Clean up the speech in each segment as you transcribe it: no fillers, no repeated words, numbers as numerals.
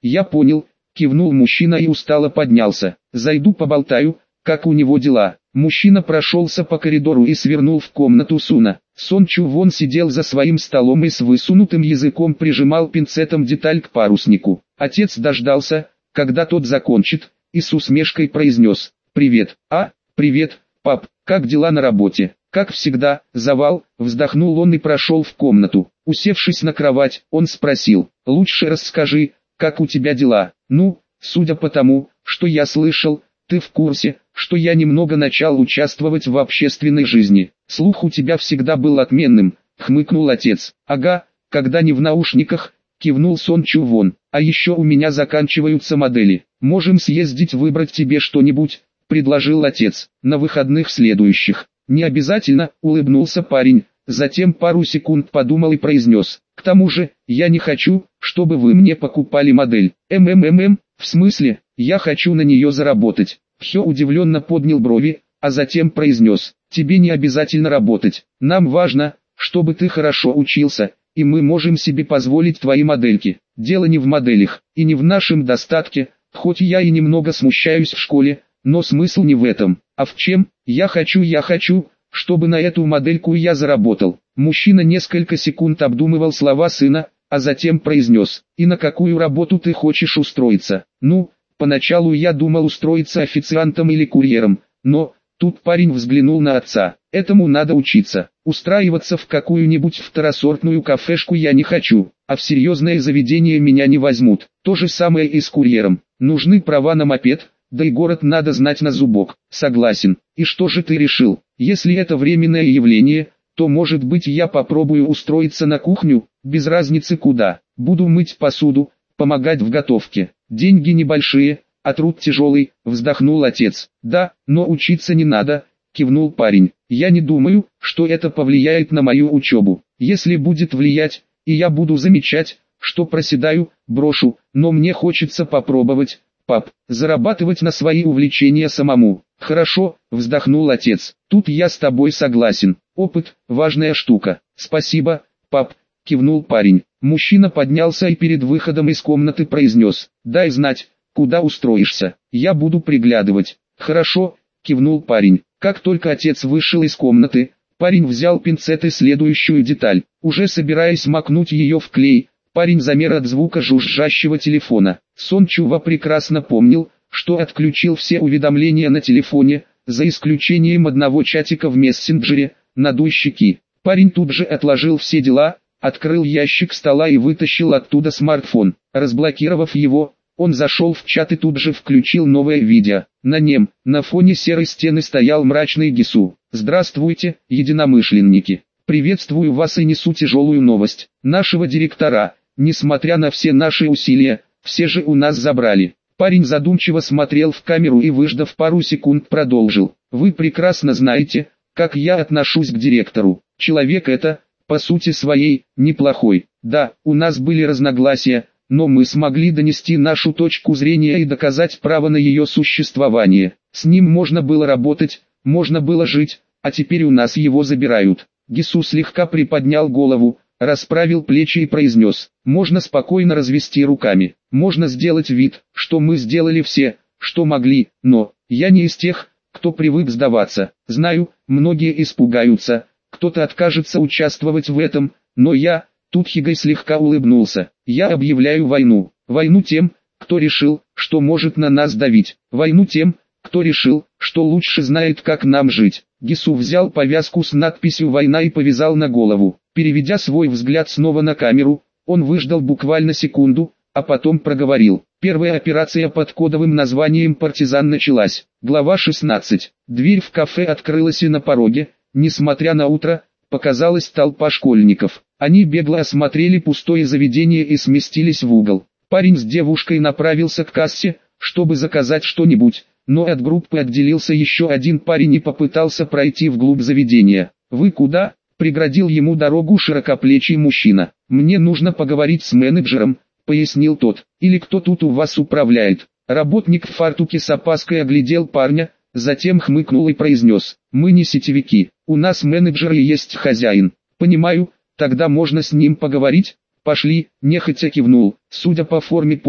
Я понял, кивнул мужчина и устало поднялся. Зайду поболтаю, как у него дела. Мужчина прошелся по коридору и свернул в комнату Суна. Сон Чу Вон сидел за своим столом и с высунутым языком прижимал пинцетом деталь к паруснику. Отец дождался, когда тот закончит, и с усмешкой произнес: «Привет». «Привет, пап, как дела на работе?» «Как всегда, завал», вздохнул он и прошел в комнату. Усевшись на кровать, он спросил: «Лучше расскажи, как у тебя дела?» «Ну, судя по тому, что я слышал, ты в курсе, что я немного начал участвовать в общественной жизни. Слух у тебя всегда был отменным», хмыкнул отец. «Ага, когда не в наушниках», кивнул Сон Чу Вон. «А еще у меня заканчиваются модели. Можем съездить выбрать тебе что-нибудь», предложил отец. «На выходных следующих». «Не обязательно», улыбнулся парень, затем пару секунд подумал и произнес: «К тому же, я не хочу, чтобы вы мне покупали модель». В смысле? Я хочу на нее заработать». Хё удивленно поднял брови, а затем произнес: «Тебе не обязательно работать. Нам важно, чтобы ты хорошо учился, и мы можем себе позволить твои модельки. Дело не в моделях, и не в нашем достатке, хоть я и немного смущаюсь в школе, но смысл не в этом. А в чем? Я хочу, чтобы на эту модельку я заработал». Мужчина несколько секунд обдумывал слова сына, а затем произнес: «И на какую работу ты хочешь устроиться?» «Ну, поначалу я думал устроиться официантом или курьером, но...» Тут парень взглянул на отца. «Этому надо учиться. Устраиваться в какую-нибудь второсортную кафешку я не хочу, а в серьезное заведение меня не возьмут. То же самое и с курьером. Нужны права на мопед, да и город надо знать на зубок». «Согласен. И что же ты решил? Если это временное явление, то может быть я попробую устроиться на кухню, без разницы куда. Буду мыть посуду, помогать в готовке. Деньги небольшие, а труд тяжелый», вздохнул отец. «Да, но учиться не надо», кивнул парень. «Я не думаю, что это повлияет на мою учебу. Если будет влиять, и я буду замечать, что проседаю, брошу, но мне хочется попробовать, пап, зарабатывать на свои увлечения самому». «Хорошо», вздохнул отец. «Тут я с тобой согласен. Опыт – важная штука». «Спасибо, пап», кивнул парень. Мужчина поднялся и перед выходом из комнаты произнес: «Дай знать, куда устроишься. Я буду приглядывать». «Хорошо», кивнул парень. Как только отец вышел из комнаты, парень взял пинцет и следующую деталь. Уже собираясь макнуть ее в клей, парень замер от звука жужжащего телефона. Сон Чува прекрасно помнил, что отключил все уведомления на телефоне, за исключением одного чатика в мессенджере, «Надуй щеки». Парень тут же отложил все дела, открыл ящик стола и вытащил оттуда смартфон. Разблокировав его, он зашел в чат и тут же включил новое видео. На нем, на фоне серой стены, стоял мрачный Гису. «Здравствуйте, единомышленники. Приветствую вас и несу тяжелую новость. Нашего директора, несмотря на все наши усилия, все же у нас забрали». Парень задумчиво смотрел в камеру и, выждав пару секунд, продолжил: «Вы прекрасно знаете, как я отношусь к директору. Человек это, по сути своей, неплохой. Да, у нас были разногласия, но мы смогли донести нашу точку зрения и доказать право на ее существование. С ним можно было работать, можно было жить, а теперь у нас его забирают». Гису слегка приподнял голову, расправил плечи и произнес: «Можно спокойно развести руками. Можно сделать вид, что мы сделали все, что могли, но я не из тех, кто привык сдаваться. Знаю, многие испугаются, кто-то откажется участвовать в этом, но я...» Тут Хигай слегка улыбнулся. «Я объявляю войну. Войну тем, кто решил, что может на нас давить. Войну тем, кто решил, что лучше знает, как нам жить». Гису взял повязку с надписью «Война» и повязал на голову. Переведя свой взгляд снова на камеру, он выждал буквально секунду, а потом проговорил: «Первая операция под кодовым названием «Партизан» началась». Глава 16. Дверь в кафе открылась, и на пороге, несмотря на утро, показалась толпа школьников. Они бегло осмотрели пустое заведение и сместились в угол. Парень с девушкой направился к кассе, чтобы заказать что-нибудь, но от группы отделился еще один парень и попытался пройти вглубь заведения. «Вы куда?» — преградил ему дорогу широкоплечий мужчина. «Мне нужно поговорить с менеджером», — пояснил тот. «Или кто тут у вас управляет?» Работник в фартуке с опаской оглядел парня, затем хмыкнул и произнес: «Мы не сетевики, у нас менеджер и есть хозяин». «Понимаю, тогда можно с ним поговорить?» «Пошли», — нехотя кивнул, судя по форме повар,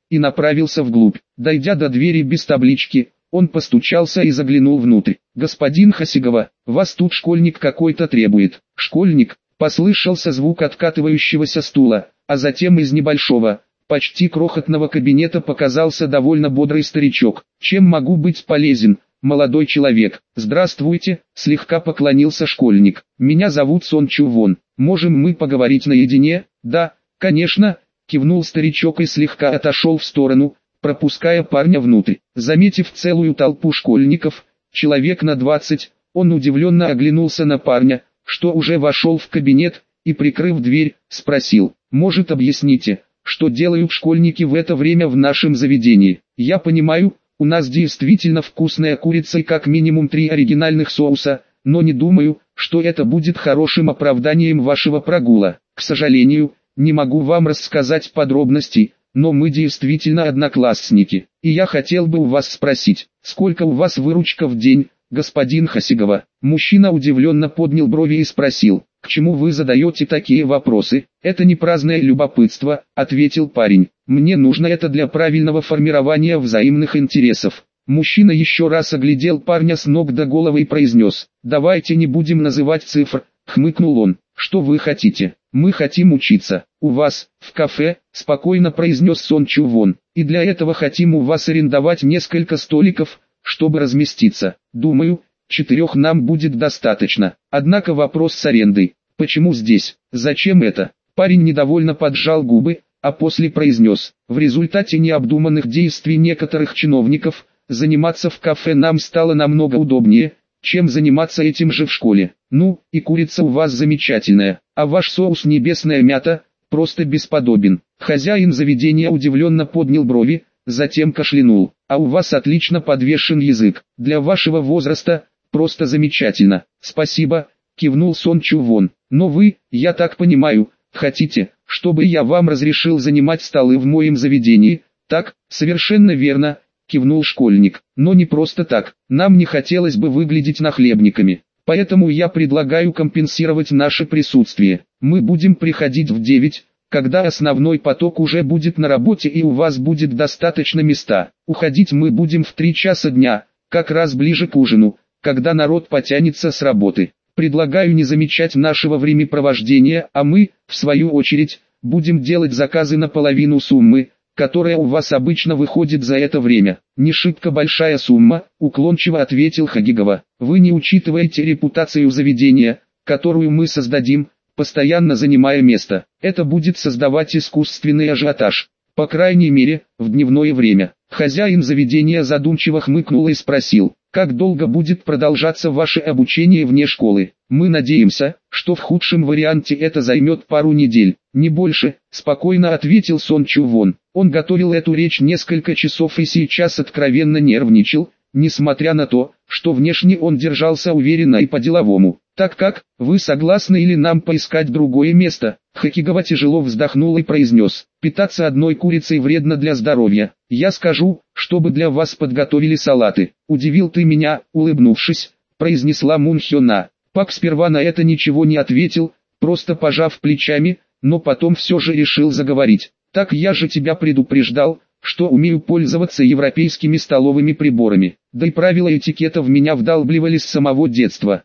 и направился вглубь. Дойдя до двери без таблички, он постучался и заглянул внутрь. «Господин Хасигава, вас тут школьник какой-то требует». «Школьник?» — послышался звук откатывающегося стула, а затем из небольшого, почти крохотного кабинета показался довольно бодрый старичок. «Чем могу быть полезен, молодой человек?» «Здравствуйте», — слегка поклонился школьник. «Меня зовут Сон Чу Вон. Можем мы поговорить наедине?» «Да, конечно», — кивнул старичок и слегка отошел в сторону, пропуская парня внутрь. Заметив целую толпу школьников, человек на 20, он удивленно оглянулся на парня, что уже вошел в кабинет, и, прикрыв дверь, спросил: «Может, объясните, что делают школьники в это время в нашем заведении? Я понимаю, у нас действительно вкусная курица и как минимум 3 оригинальных соуса, но не думаю, что это будет хорошим оправданием вашего прогула. К сожалению, не могу вам рассказать подробностей, но мы действительно одноклассники, и я хотел бы у вас спросить, сколько у вас выручка в день, господин Хасигава?» Мужчина удивленно поднял брови и спросил: «К чему вы задаете такие вопросы?» «Это не праздное любопытство», — ответил парень. «Мне нужно это для правильного формирования взаимных интересов». Мужчина еще раз оглядел парня с ног до головы и произнес: «Давайте не будем называть цифр», — хмыкнул он. «Что вы хотите?» «Мы хотим учиться. У вас, в кафе», — спокойно произнес Сон Чу Вон. «И для этого хотим у вас арендовать несколько столиков, чтобы разместиться. Думаю, 4 нам будет достаточно. Однако вопрос с арендой. Почему здесь? Зачем это?» Парень недовольно поджал губы, а после произнес: «В результате необдуманных действий некоторых чиновников, заниматься в кафе нам стало намного удобнее, чем заниматься этим же в школе. Ну, и курица у вас замечательная, а ваш соус небесная мята, просто бесподобен». Хозяин заведения удивленно поднял брови, затем кашлянул. «А у вас отлично подвешен язык. Для вашего возраста, просто замечательно». «Спасибо», — кивнул Сон Чу Вон. «Но вы, я так понимаю, хотите, чтобы я вам разрешил занимать столы в моем заведении?» «Так, совершенно верно», — кивнул школьник. «Но не просто так. Нам не хотелось бы выглядеть нахлебниками. Поэтому я предлагаю компенсировать наше присутствие. Мы будем приходить в 9, когда основной поток уже будет на работе и у вас будет достаточно места. Уходить мы будем в 3 часа дня, как раз ближе к ужину, когда народ потянется с работы. Предлагаю не замечать нашего времяпровождения, а мы, в свою очередь, будем делать заказы на половину суммы, которая у вас обычно выходит за это время». «Не шибко большая сумма», — уклончиво ответил Хагигава. «Вы не учитываете репутацию заведения, которую мы создадим, постоянно занимая место. Это будет создавать искусственный ажиотаж. По крайней мере, в дневное время». Хозяин заведения задумчиво хмыкнул и спросил: «Как долго будет продолжаться ваше обучение вне школы?» «Мы надеемся, что в худшем варианте это займет пару недель, не больше», — спокойно ответил Сон Чу Вон. Он готовил эту речь несколько часов и сейчас откровенно нервничал, несмотря на то, что внешне он держался уверенно и по-деловому. «Так как, вы согласны или нам поискать другое место?» Хакигава тяжело вздохнул и произнес: «Питаться одной курицей вредно для здоровья. Я скажу, чтобы для вас подготовили салаты». «Удивил ты меня», — улыбнувшись, произнесла Мун Хёна. Пак сперва на это ничего не ответил, просто пожав плечами, но потом все же решил заговорить. «Так я же тебя предупреждал, что умею пользоваться европейскими столовыми приборами. Да и правила этикета в меня вдалбливались с самого детства.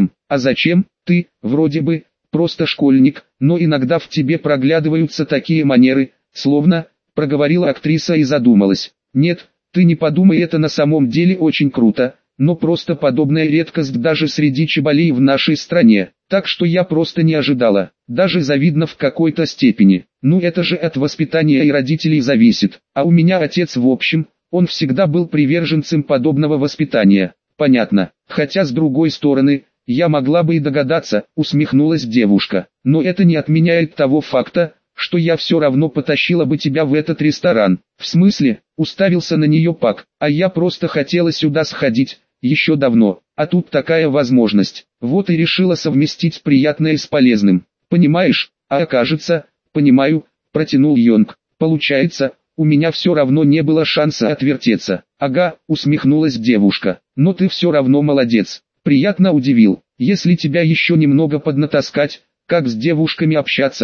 А зачем? Ты, вроде бы, просто школьник, но иногда в тебе проглядываются такие манеры, словно», — проговорила актриса и задумалась. «Нет, ты не подумай, это на самом деле очень круто, но просто подобная редкость даже среди чеболей в нашей стране, так что я просто не ожидала, даже завидно в какой-то степени. Ну это же от воспитания и родителей зависит, а у меня отец в общем, он всегда был приверженцем подобного воспитания». «Понятно, хотя с другой стороны, я могла бы и догадаться», — усмехнулась девушка. «Но это не отменяет того факта, что я все равно потащила бы тебя в этот ресторан». «В смысле?» — уставился на нее Пак. «А я просто хотела сюда сходить, еще давно, а тут такая возможность. Вот и решила совместить приятное с полезным. Понимаешь?» «А окажется, понимаю», — протянул Йонг. «Получается, у меня все равно не было шанса отвертеться». «Ага», — усмехнулась девушка. «Но ты все равно молодец. Приятно удивил. Если тебя еще немного поднатаскать, как с девушками общаться,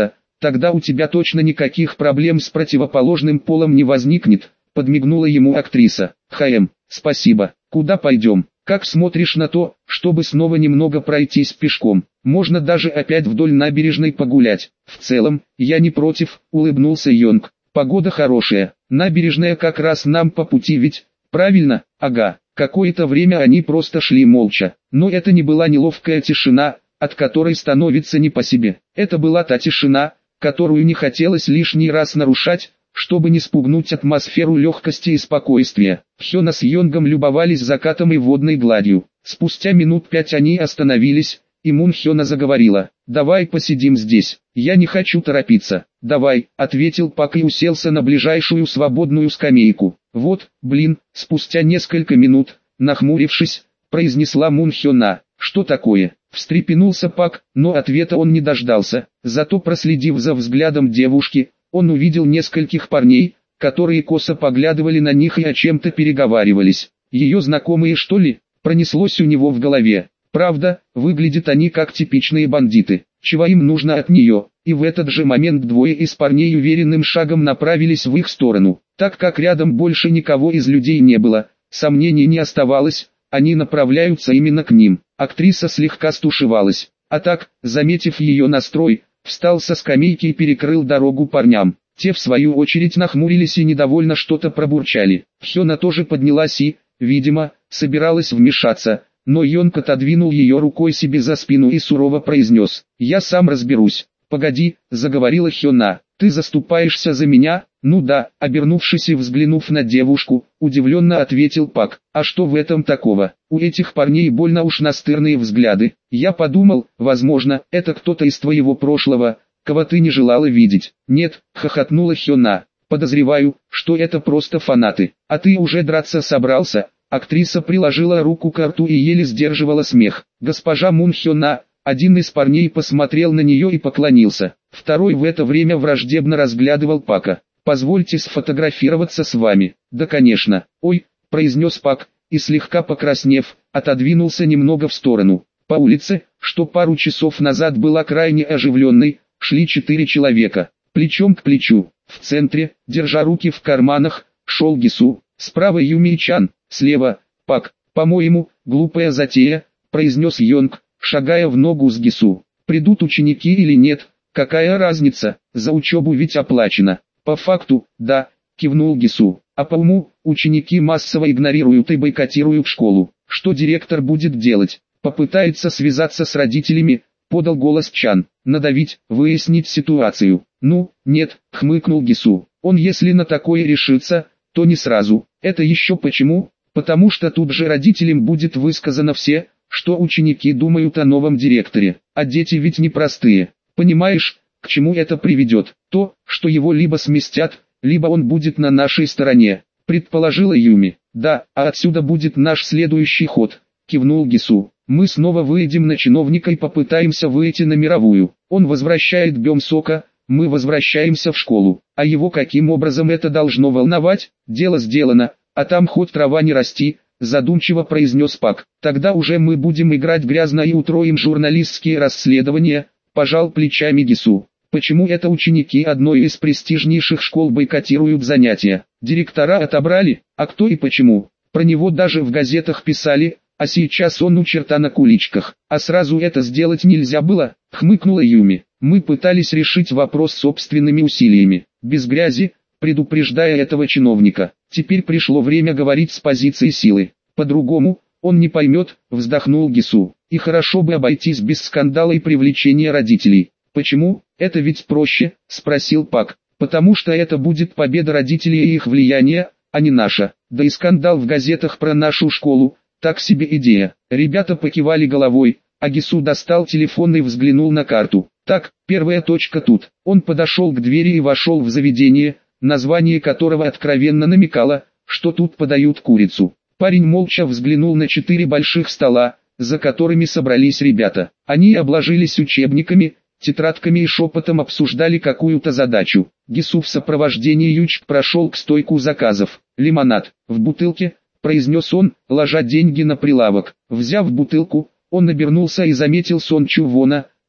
тогда у тебя точно никаких проблем с противоположным полом не возникнет, подмигнула ему актриса. Спасибо. Куда пойдем? Как смотришь на то, чтобы снова немного пройтись пешком? Можно даже опять вдоль набережной погулять. В целом, я не против, улыбнулся Йонг. Погода хорошая, набережная как раз нам по пути ведь, правильно? Ага. Какое-то время они просто шли молча, но это не была неловкая тишина, от которой становится не по себе. Это была та тишина, которую не хотелось лишний раз нарушать, чтобы не спугнуть атмосферу легкости и спокойствия. Хёна с Йонгом любовались закатом и водной гладью. Спустя минут 5 они остановились, и Мун Хёна заговорила. «Давай посидим здесь, я не хочу торопиться». «Давай», — ответил Пак и уселся на ближайшую свободную скамейку. «Вот, блин», — спустя несколько минут, нахмурившись, произнесла Мун Хёна. «Что такое?» — встрепенулся Пак, но ответа он не дождался. Зато проследив за взглядом девушки, он увидел нескольких парней, которые косо поглядывали на них и о чем-то переговаривались. «Ее знакомые, что ли?» — пронеслось у него в голове. «Правда, выглядят они как типичные бандиты. Чего им нужно от нее?» И в этот же момент двое из парней уверенным шагом направились в их сторону. Так как рядом больше никого из людей не было, сомнений не оставалось, они направляются именно к ним. Актриса слегка стушевалась, а так, заметив ее настрой, встал со скамейки и перекрыл дорогу парням. Те в свою очередь нахмурились и недовольно что-то пробурчали. Хёна тоже поднялась и, видимо, собиралась вмешаться, но Йонг отодвинул ее рукой себе за спину и сурово произнес: «Я сам разберусь». «Погоди», — заговорила Хёна, — «ты заступаешься за меня?» «Ну да», — обернувшись и взглянув на девушку, удивленно ответил Пак. «А что в этом такого? У этих парней больно уж настырные взгляды. Я подумал, возможно, это кто-то из твоего прошлого, кого ты не желала видеть». «Нет», — хохотнула Хёна, — «подозреваю, что это просто фанаты. А ты уже драться собрался?» Актриса приложила руку к рту и еле сдерживала смех. «Госпожа Мун Хёна». Один из парней посмотрел на нее и поклонился. Второй в это время враждебно разглядывал Пака. «Позвольте сфотографироваться с вами». «Да, конечно». «Ой», — произнес Пак, и слегка покраснев, отодвинулся немного в сторону. По улице, что пару часов назад была крайне оживленной, шли 4 человека, плечом к плечу. В центре, держа руки в карманах, шел Гису. Справа Юмей-чан, слева — Пак. «По-моему, глупая затея», — произнес Йонг, шагая в ногу с Гису. «Придут ученики или нет, какая разница, за учебу ведь оплачено». «По факту, да», — кивнул Гису. «А по уму, ученики массово игнорируют и бойкотируют школу. Что директор будет делать? Попытается связаться с родителями», — подал голос Чан. «Надавить, выяснить ситуацию». «Ну, нет», — хмыкнул Гису. «Он если на такое решится, то не сразу». «Это еще почему?» «Потому что тут же родителям будет высказано все, что ученики думают о новом директоре, а дети ведь непростые. Понимаешь, к чему это приведет? То, что его либо сместят, либо он будет на нашей стороне», — предположила Юми. «Да, а отсюда будет наш следующий ход», — кивнул Гису. «Мы снова выйдем на чиновника и попытаемся выйти на мировую. Он возвращает Бёмсока, мы возвращаемся в школу. А его каким образом это должно волновать? Дело сделано, а там хоть трава не расти», — задумчиво произнес Пак. «Тогда уже мы будем играть грязно и утроим журналистские расследования», — пожал плечами Гису. «Почему это ученики одной из престижнейших школ бойкотируют занятия? Директора отобрали? А кто и почему? Про него даже в газетах писали, а сейчас он у черта на куличках. А сразу это сделать нельзя было», — хмыкнула Юми. «Мы пытались решить вопрос собственными усилиями, без грязи, предупреждая этого чиновника. Теперь пришло время говорить с позиции силы. По-другому, он не поймет», — вздохнул Гису. «И хорошо бы обойтись без скандала и привлечения родителей». «Почему? Это ведь проще», — спросил Пак. «Потому что это будет победа родителей и их влияния, а не наша. Да и скандал в газетах про нашу школу, так себе идея». Ребята покивали головой, а Гису достал телефон и взглянул на карту. «Так, первая точка тут». Он подошел к двери и вошел в заведение, название которого откровенно намекало, что тут подают курицу. Парень молча взглянул на 4 больших стола, за которыми собрались ребята. Они обложились учебниками, тетрадками и шепотом обсуждали какую-то задачу. Гису в сопровождении Ючк прошел к стойку заказов. «Лимонад, в бутылке», — произнес он, ложа деньги на прилавок. Взяв бутылку, он обернулся и заметил Сон Чувона,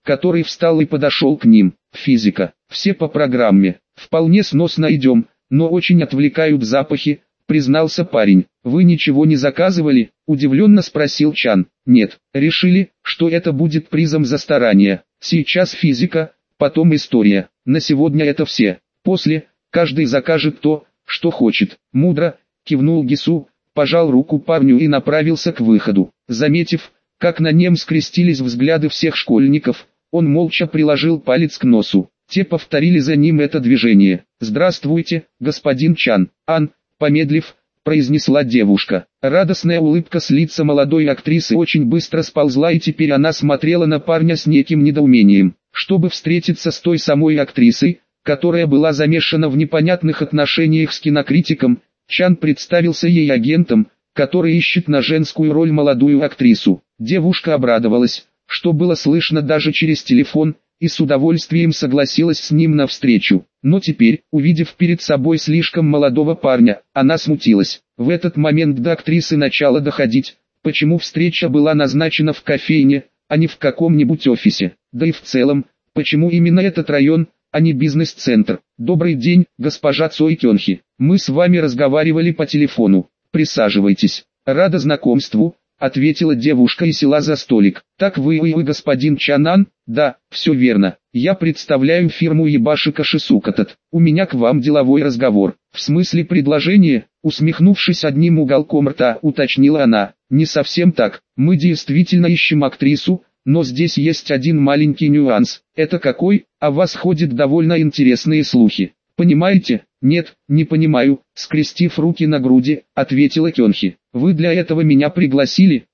который встал и подошел к ним. Физика. Все по программе. Вполне сносно идем, но очень отвлекают запахи, признался парень. Вы ничего не заказывали? Удивленно спросил Чан. Нет, решили, что это будет призом за старание. Сейчас физика, потом история. На сегодня это все. После, каждый закажет то, что хочет. Мудро, кивнул Гису, пожал руку парню и направился к выходу. Заметив, как на нем скрестились взгляды всех школьников, он молча приложил палец к носу. Те повторили за ним это движение. «Здравствуйте, господин Чан». Помедлив, произнесла девушка. Радостная улыбка с лица молодой актрисы очень быстро сползла, и теперь она смотрела на парня с неким недоумением. Чтобы встретиться с той самой актрисой, которая была замешана в непонятных отношениях с кинокритиком, Чан представился ей агентом, который ищет на женскую роль молодую актрису. Девушка обрадовалась, что было слышно даже через телефон, и с удовольствием согласилась с ним на встречу. Но теперь, увидев перед собой слишком молодого парня, она смутилась. В этот момент до актрисы начало доходить, почему встреча была назначена в кофейне, а не в каком-нибудь офисе. Да и в целом, почему именно этот район, а не бизнес-центр. «Добрый день, госпожа Цой Кёнхи. Мы с вами разговаривали по телефону. Присаживайтесь. Рада знакомству», — ответила девушка и села за столик. «Так вы господин Чанан?» «Да, все верно. Я представляю фирму Ебашика Шисукатат. У меня к вам деловой разговор». «В смысле предложения?» — усмехнувшись одним уголком рта, уточнила она. «Не совсем так. Мы действительно ищем актрису, но здесь есть один маленький нюанс». «Это какой?» «О вас ходят довольно интересные слухи. Понимаете?» «Нет, не понимаю», — скрестив руки на груди, ответила Кёнхи. «Вы для этого меня пригласили?»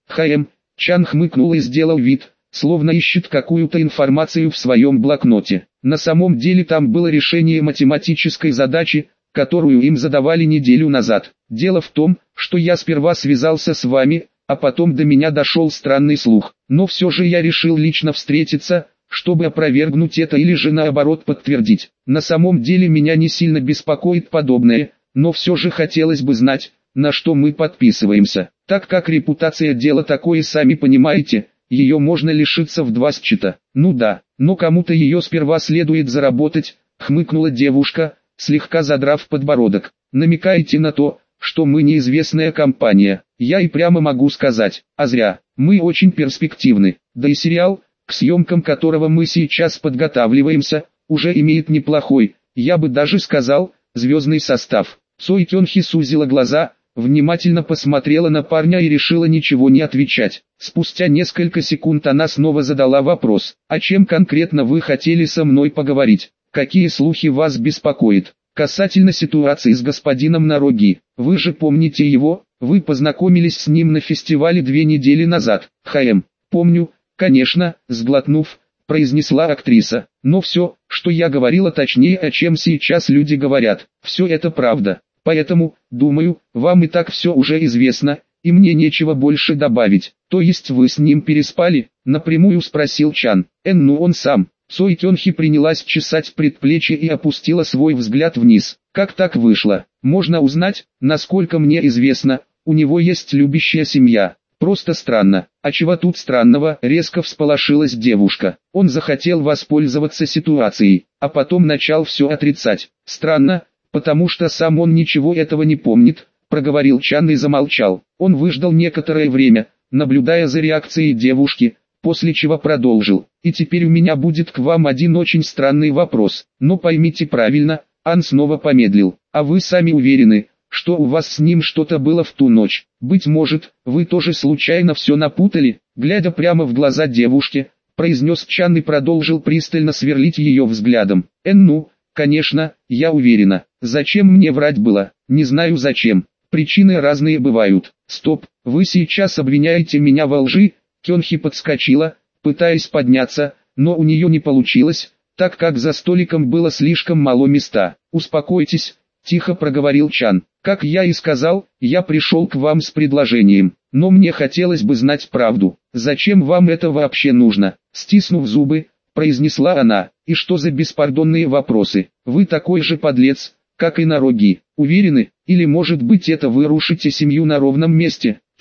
Чан хмыкнул и сделал вид, словно ищет какую-то информацию в своем блокноте. На самом деле там было решение математической задачи, которую им задавали неделю назад. «Дело в том, что я сперва связался с вами, а потом до меня дошел странный слух. Но все же я решил лично встретиться, чтобы опровергнуть это или же наоборот подтвердить. На самом деле меня не сильно беспокоит подобное, но все же хотелось бы знать, на что мы подписываемся. Так как репутация дело такое, сами понимаете, ее можно лишиться в 2 счета». «Ну да, но кому-то ее сперва следует заработать», — хмыкнула девушка, слегка задрав подбородок. «Намекаете на то, что мы неизвестная компания?» «Я и прямо могу сказать, а зря. Мы очень перспективны, да и сериал, к съемкам которого мы сейчас подготавливаемся, уже имеет неплохой, я бы даже сказал, звездный состав». Цой Кёнхи сузила глаза, внимательно посмотрела на парня и решила ничего не отвечать. Спустя несколько секунд она снова задала вопрос: «О чем конкретно вы хотели со мной поговорить? Какие слухи вас беспокоят?» «Касательно ситуации с господином Нароги, вы же помните его, вы познакомились с ним на фестивале 2 недели назад». «Помню, конечно», — сглотнув, произнесла актриса. «Но все, что я говорила, точнее, о чем сейчас люди говорят, все это правда. Поэтому, думаю, вам и так все уже известно, и мне нечего больше добавить». «То есть вы с ним переспали?» — напрямую спросил Чан. «Ну он сам». Цой Кёнхи принялась чесать предплечье и опустила свой взгляд вниз. «Как так вышло? Можно узнать?» «Насколько мне известно, у него есть любящая семья. Просто странно». «А чего тут странного?» — резко всполошилась девушка. «Он захотел воспользоваться ситуацией, а потом начал все отрицать. Странно, потому что сам он ничего этого не помнит», — проговорил Чан и замолчал. Он выждал некоторое время, наблюдая за реакцией девушки, после чего продолжил: «И теперь у меня будет к вам один очень странный вопрос. Но поймите правильно», — Ан снова помедлил. «А вы сами уверены, что у вас с ним что-то было в ту ночь? Быть может, вы тоже случайно все напутали?» Глядя прямо в глаза девушке, произнес Чан и продолжил пристально сверлить ее взглядом. «Ну, конечно, я уверена. Зачем мне врать было? Не знаю зачем. Причины разные бывают». «Стоп, вы сейчас обвиняете меня во лжи?» Кёнхи подскочила, пытаясь подняться, но у нее не получилось, так как за столиком было слишком мало места. «Успокойтесь», — тихо проговорил Чан. «Как я и сказал, я пришел к вам с предложением, но мне хотелось бы знать правду. Зачем вам это вообще нужно?» Стиснув зубы, произнесла она. «И что за беспардонные вопросы? Вы такой же подлец, как и Нароги. Уверены? Или может быть это вы рушите семью на ровном месте?» «Чего?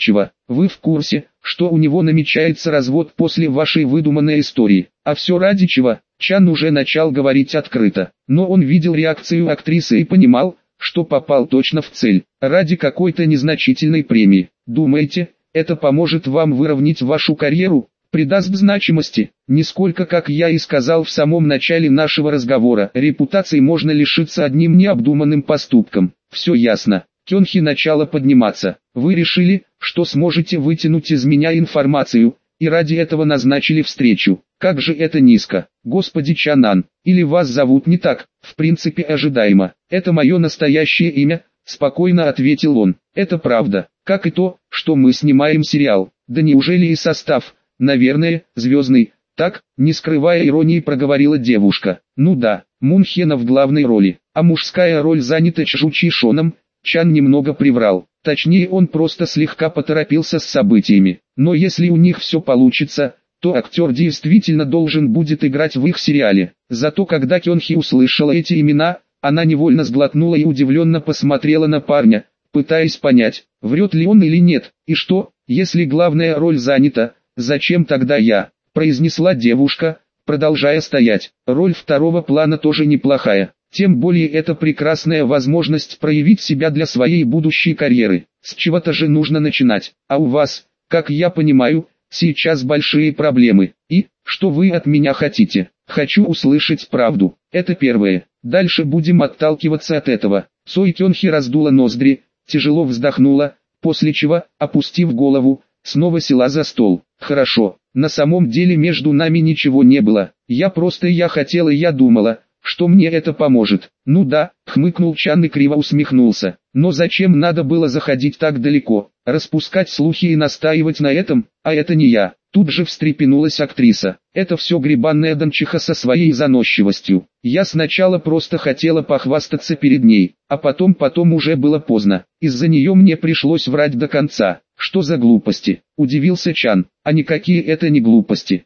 Вы в курсе, что у него намечается развод после вашей выдуманной истории? А все ради чего? Чан уже начал говорить открыто, но он видел реакцию актрисы и понимал, что попал точно в цель. Ради какой-то незначительной премии. Думаете, это поможет вам выровнять вашу карьеру? Придаст значимости? Нисколько, как я и сказал в самом начале нашего разговора, репутации можно лишиться одним необдуманным поступком. Все ясно. Кёнхи начала подниматься. Вы решили, что сможете вытянуть из меня информацию, и ради этого назначили встречу. Как же это низко. Господи Чанан, или вас зовут не так, в принципе ожидаемо. Это мое настоящее имя, спокойно ответил он. Это правда, как и то, что мы снимаем сериал. Да неужели и состав, наверное, звездный. Так, не скрывая иронии, проговорила девушка. Ну да, Мун Хена в главной роли, а мужская роль занята Чжу Чи Шоном. Чан немного приврал. Точнее, он просто слегка поторопился с событиями. Но если у них все получится, то актер действительно должен будет играть в их сериале. Зато когда Кёнхи услышала эти имена, она невольно сглотнула и удивленно посмотрела на парня, пытаясь понять, врет ли он или нет. И что, если главная роль занята, зачем тогда я? Произнесла девушка, продолжая стоять. Роль второго плана тоже неплохая. Тем более это прекрасная возможность проявить себя для своей будущей карьеры. С чего-то же нужно начинать. А у вас, как я понимаю, сейчас большие проблемы. И, что вы от меня хотите? Хочу услышать правду. Это первое. Дальше будем отталкиваться от этого. Цой Кёнхи раздула ноздри, тяжело вздохнула, после чего, опустив голову, снова села за стол. Хорошо, на самом деле между нами ничего не было. Я хотела и я думала, что мне это поможет. Ну да, хмыкнул Чан и криво усмехнулся. Но зачем надо было заходить так далеко, распускать слухи и настаивать на этом, а это не я. Тут же встрепенулась актриса. Это все гребанная Дончиха со своей заносчивостью. Я сначала просто хотела похвастаться перед ней, а потом уже было поздно. Из-за нее мне пришлось врать до конца. Что за глупости? Удивился Чан. А никакие это не глупости.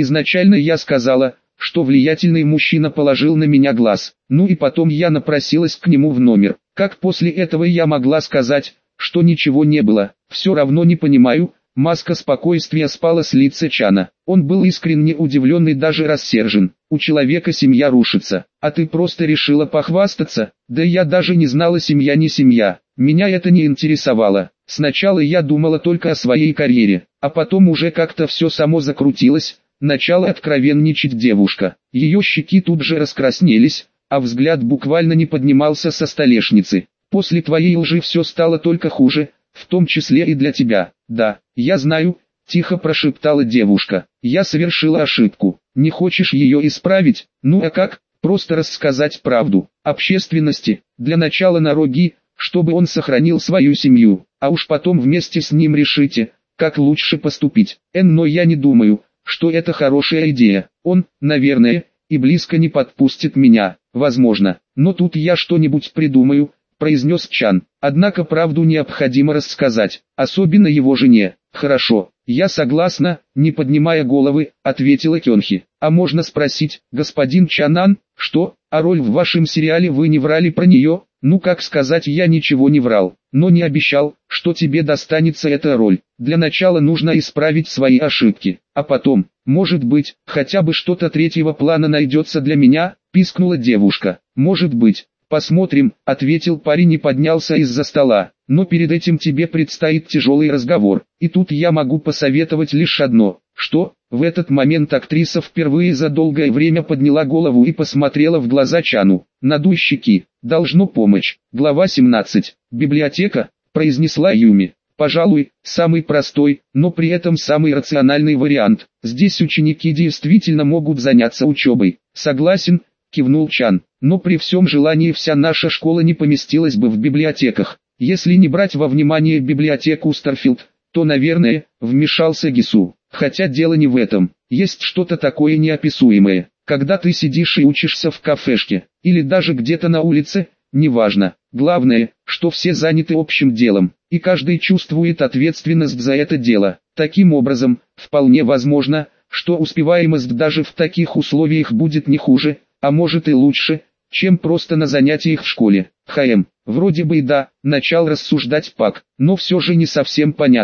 Я сказала, что влиятельный мужчина положил на меня глаз. Ну и потом я напросилась к нему в номер. Как после этого я могла сказать, что ничего не было? Все равно не понимаю. Маска спокойствия спала с лица Чана. Он был искренне удивлен и даже рассержен. У человека семья рушится, а ты просто решила похвастаться? Да я даже не знала, семья не семья. Меня это не интересовало. Сначала я думала только о своей карьере, а потом уже как-то все само закрутилось. Начала откровенничать девушка. Ее щеки тут же раскраснелись, а взгляд буквально не поднимался со столешницы. После твоей лжи все стало только хуже, в том числе и для тебя. Да, я знаю, тихо прошептала девушка. Я совершила ошибку. Не хочешь ее исправить? Ну а как? Просто рассказать правду общественности. Для начала на Роги, чтобы он сохранил свою семью, а уж потом вместе с ним решите, как лучше поступить. Но я не думаю, что это хорошая идея. Он, наверное, и близко не подпустит меня, возможно. Но тут я что-нибудь придумаю, произнес Чан. Однако правду необходимо рассказать, особенно его жене. Хорошо, я согласна, не поднимая головы, ответила Кёнхи. А можно спросить, господин Чанан, что, а роль в вашем сериале вы не врали про нее? Ну как сказать, я ничего не врал, но не обещал, что тебе достанется эта роль. Для начала нужно исправить свои ошибки, а потом, может быть, хотя бы что-то третьего плана найдется для меня, пискнула девушка. Может быть, посмотрим, ответил парень и поднялся из-за стола. Но перед этим тебе предстоит тяжелый разговор, и тут я могу посоветовать лишь одно. Что? В этот момент актриса впервые за долгое время подняла голову и посмотрела в глаза Чану. Надуй щеки, должно помочь. Глава 17. Библиотека, произнесла Юми. Пожалуй, самый простой, но при этом самый рациональный вариант. Здесь ученики действительно могут заняться учебой. Согласен, кивнул Чан. Но при всем желании вся наша школа не поместилась бы в библиотеках. Если не брать во внимание библиотеку Старфилд, то, наверное, вмешался Гису. Хотя дело не в этом. Есть что-то такое неописуемое. Когда ты сидишь и учишься в кафешке, или даже где-то на улице, неважно. Главное, что все заняты общим делом, и каждый чувствует ответственность за это дело. Таким образом, вполне возможно, что успеваемость даже в таких условиях будет не хуже, а может и лучше, чем просто на занятиях в школе. Вроде бы и да, начал рассуждать Пак, но все же не совсем понятно.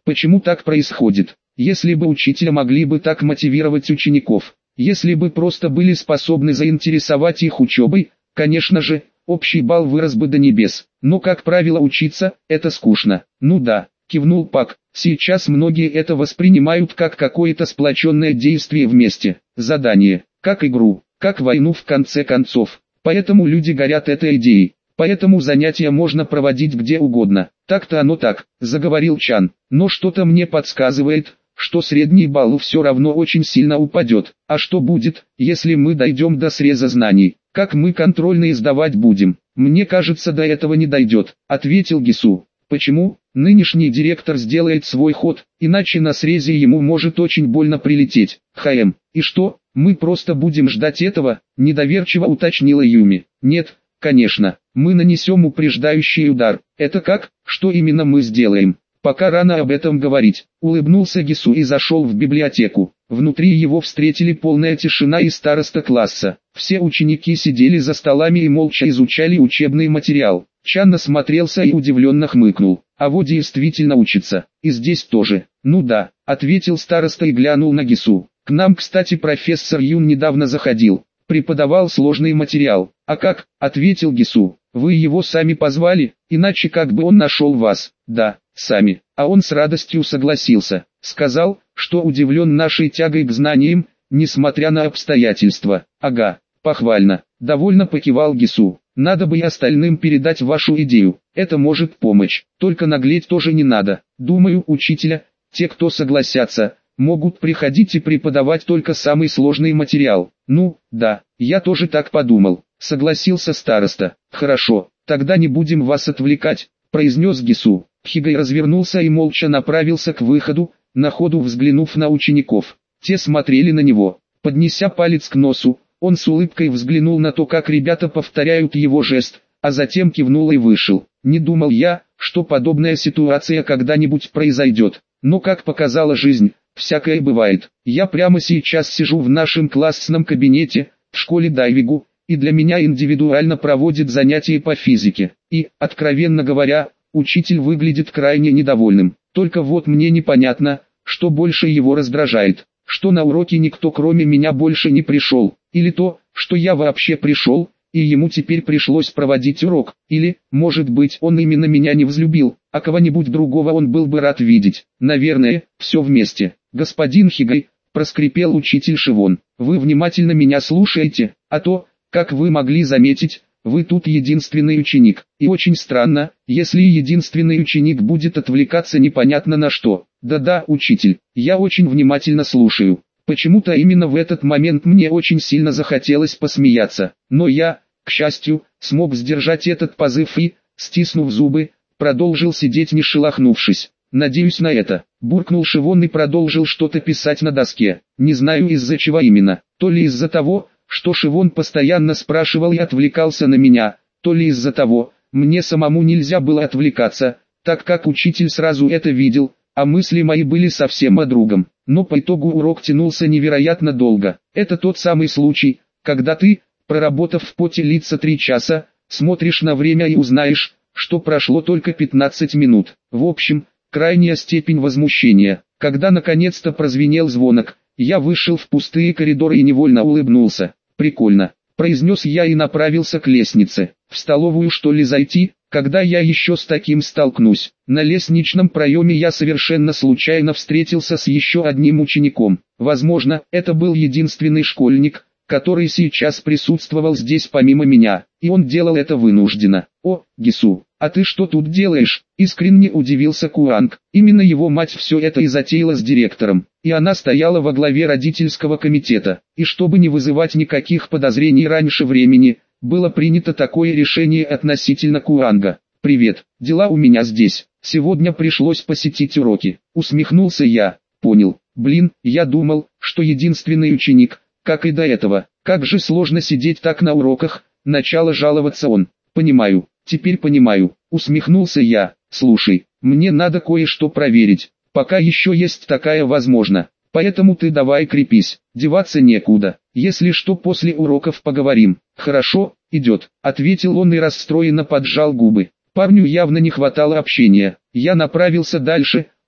Почему так происходит? Если бы учителя могли бы так мотивировать учеников, если бы просто были способны заинтересовать их учебой, конечно же, общий балл вырос бы до небес. Но, как правило, учиться – это скучно. Ну да, кивнул Пак. Сейчас многие это воспринимают как какое-то сплоченное действие вместе, задание, как игру, как войну в конце концов. Поэтому люди горят этой идеей. Поэтому занятия можно проводить где угодно. Так-то оно так, заговорил Чан. Но что-то мне подсказывает, что средний балл все равно очень сильно упадет. А что будет, если мы дойдем до среза знаний? Как мы контрольные сдавать будем? Мне кажется, до этого не дойдет, ответил Гису. Почему? Нынешний директор сделает свой ход, иначе на срезе ему может очень больно прилететь. И что, мы просто будем ждать этого? Недоверчиво уточнила Юми. Нет, конечно, мы нанесем упреждающий удар. Это как? Что именно мы сделаем? Пока рано об этом говорить. Улыбнулся Гису и зашел в библиотеку. Внутри его встретили полная тишина и староста класса. Все ученики сидели за столами и молча изучали учебный материал. Чан насмотрелся и удивленно хмыкнул. А вот действительно учится. И здесь тоже. Ну да, ответил староста и глянул на Гису. К нам, кстати, профессор Юн недавно заходил. Преподавал сложный материал. А как? Ответил Гису. Вы его сами позвали, иначе как бы он нашел вас? Да, сами. А он с радостью согласился. Сказал, что удивлен нашей тягой к знаниям, несмотря на обстоятельства. Ага, похвально. Довольно покивал Гису. Надо бы и остальным передать вашу идею. Это может помочь. Только наглеть тоже не надо. Думаю, учителя, те, кто согласятся, могут приходить и преподавать только самый сложный материал. Ну, да, я тоже так подумал. Согласился староста. Хорошо, тогда не будем вас отвлекать, произнес Гису. Хигай развернулся и молча направился к выходу, на ходу взглянув на учеников. Те смотрели на него. Поднеся палец к носу, он с улыбкой взглянул на то, как ребята повторяют его жест, а затем кивнул и вышел. Не думал я, что подобная ситуация когда-нибудь произойдет. Но как показала жизнь, всякое бывает. Я прямо сейчас сижу в нашем классном кабинете, в школе дайвингу, и для меня индивидуально проводит занятия по физике. И, откровенно говоря, учитель выглядит крайне недовольным. Только вот мне непонятно, что больше его раздражает. Что на уроке никто кроме меня больше не пришел. Или то, что я вообще пришел, и ему теперь пришлось проводить урок. Или, может быть, он именно меня не взлюбил, а кого-нибудь другого он был бы рад видеть. Наверное, все вместе. Господин Хигай, проскрипел учитель Шивон, вы внимательно меня слушаете, а то, как вы могли заметить, вы тут единственный ученик. И очень странно, если единственный ученик будет отвлекаться непонятно на что. Да-да, учитель, я очень внимательно слушаю. Почему-то именно в этот момент мне очень сильно захотелось посмеяться. Но я, к счастью, смог сдержать этот позыв и, стиснув зубы, продолжил сидеть не шелохнувшись. Надеюсь на это. Буркнул Шивон и продолжил что-то писать на доске. Не знаю из-за чего именно. То ли из-за того, что Шивон постоянно спрашивал и отвлекался на меня, то ли из-за того, мне самому нельзя было отвлекаться, так как учитель сразу это видел, а мысли мои были совсем о другом. Но по итогу урок тянулся невероятно долго. Это тот самый случай, когда ты, проработав в поте лица 3 часа, смотришь на время и узнаешь, что прошло только 15 минут. В общем, крайняя степень возмущения. Когда наконец-то прозвенел звонок, я вышел в пустые коридоры и невольно улыбнулся. «Прикольно», — произнес я и направился к лестнице. «В столовую что ли зайти, когда я еще с таким столкнусь?» На лестничном проеме я совершенно случайно встретился с еще одним учеником. Возможно, это был единственный школьник, который сейчас присутствовал здесь помимо меня, и он делал это вынужденно. «О, Гису, а ты что тут делаешь?» — искренне удивился Куанг. Именно его мать все это и затеяла с директором, и она стояла во главе родительского комитета. И чтобы не вызывать никаких подозрений раньше времени, было принято такое решение относительно Куанга. «Привет, дела у меня здесь, сегодня пришлось посетить уроки», — усмехнулся я. «Понял, блин, я думал, что единственный ученик, как и до этого. Как же сложно сидеть так на уроках», — начало жаловаться он. «Понимаю, теперь понимаю», — усмехнулся я. «Слушай, мне надо кое-что проверить, пока еще есть такая возможность. Поэтому ты давай крепись, деваться некуда. Если что, после уроков поговорим». «Хорошо, идет», — ответил он и расстроенно поджал губы. Парню явно не хватало общения. Я направился дальше,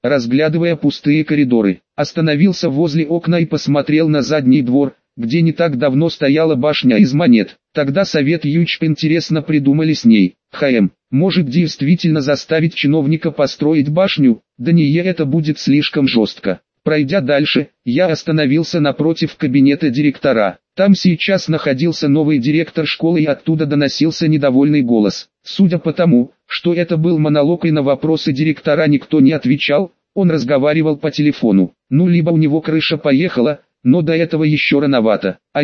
разглядывая пустые коридоры. Остановился возле окна и посмотрел на задний двор, где не так давно стояла башня из монет. Тогда совет Ючп интересно придумали с ней. Может действительно заставить чиновника построить башню? Да не, это будет слишком жестко. Пройдя дальше, я остановился напротив кабинета директора. Там сейчас находился новый директор школы и оттуда доносился недовольный голос. Судя по тому, что это был монолог и на вопросы директора никто не отвечал, он разговаривал по телефону. Либо у него крыша поехала, но до этого еще рановато. А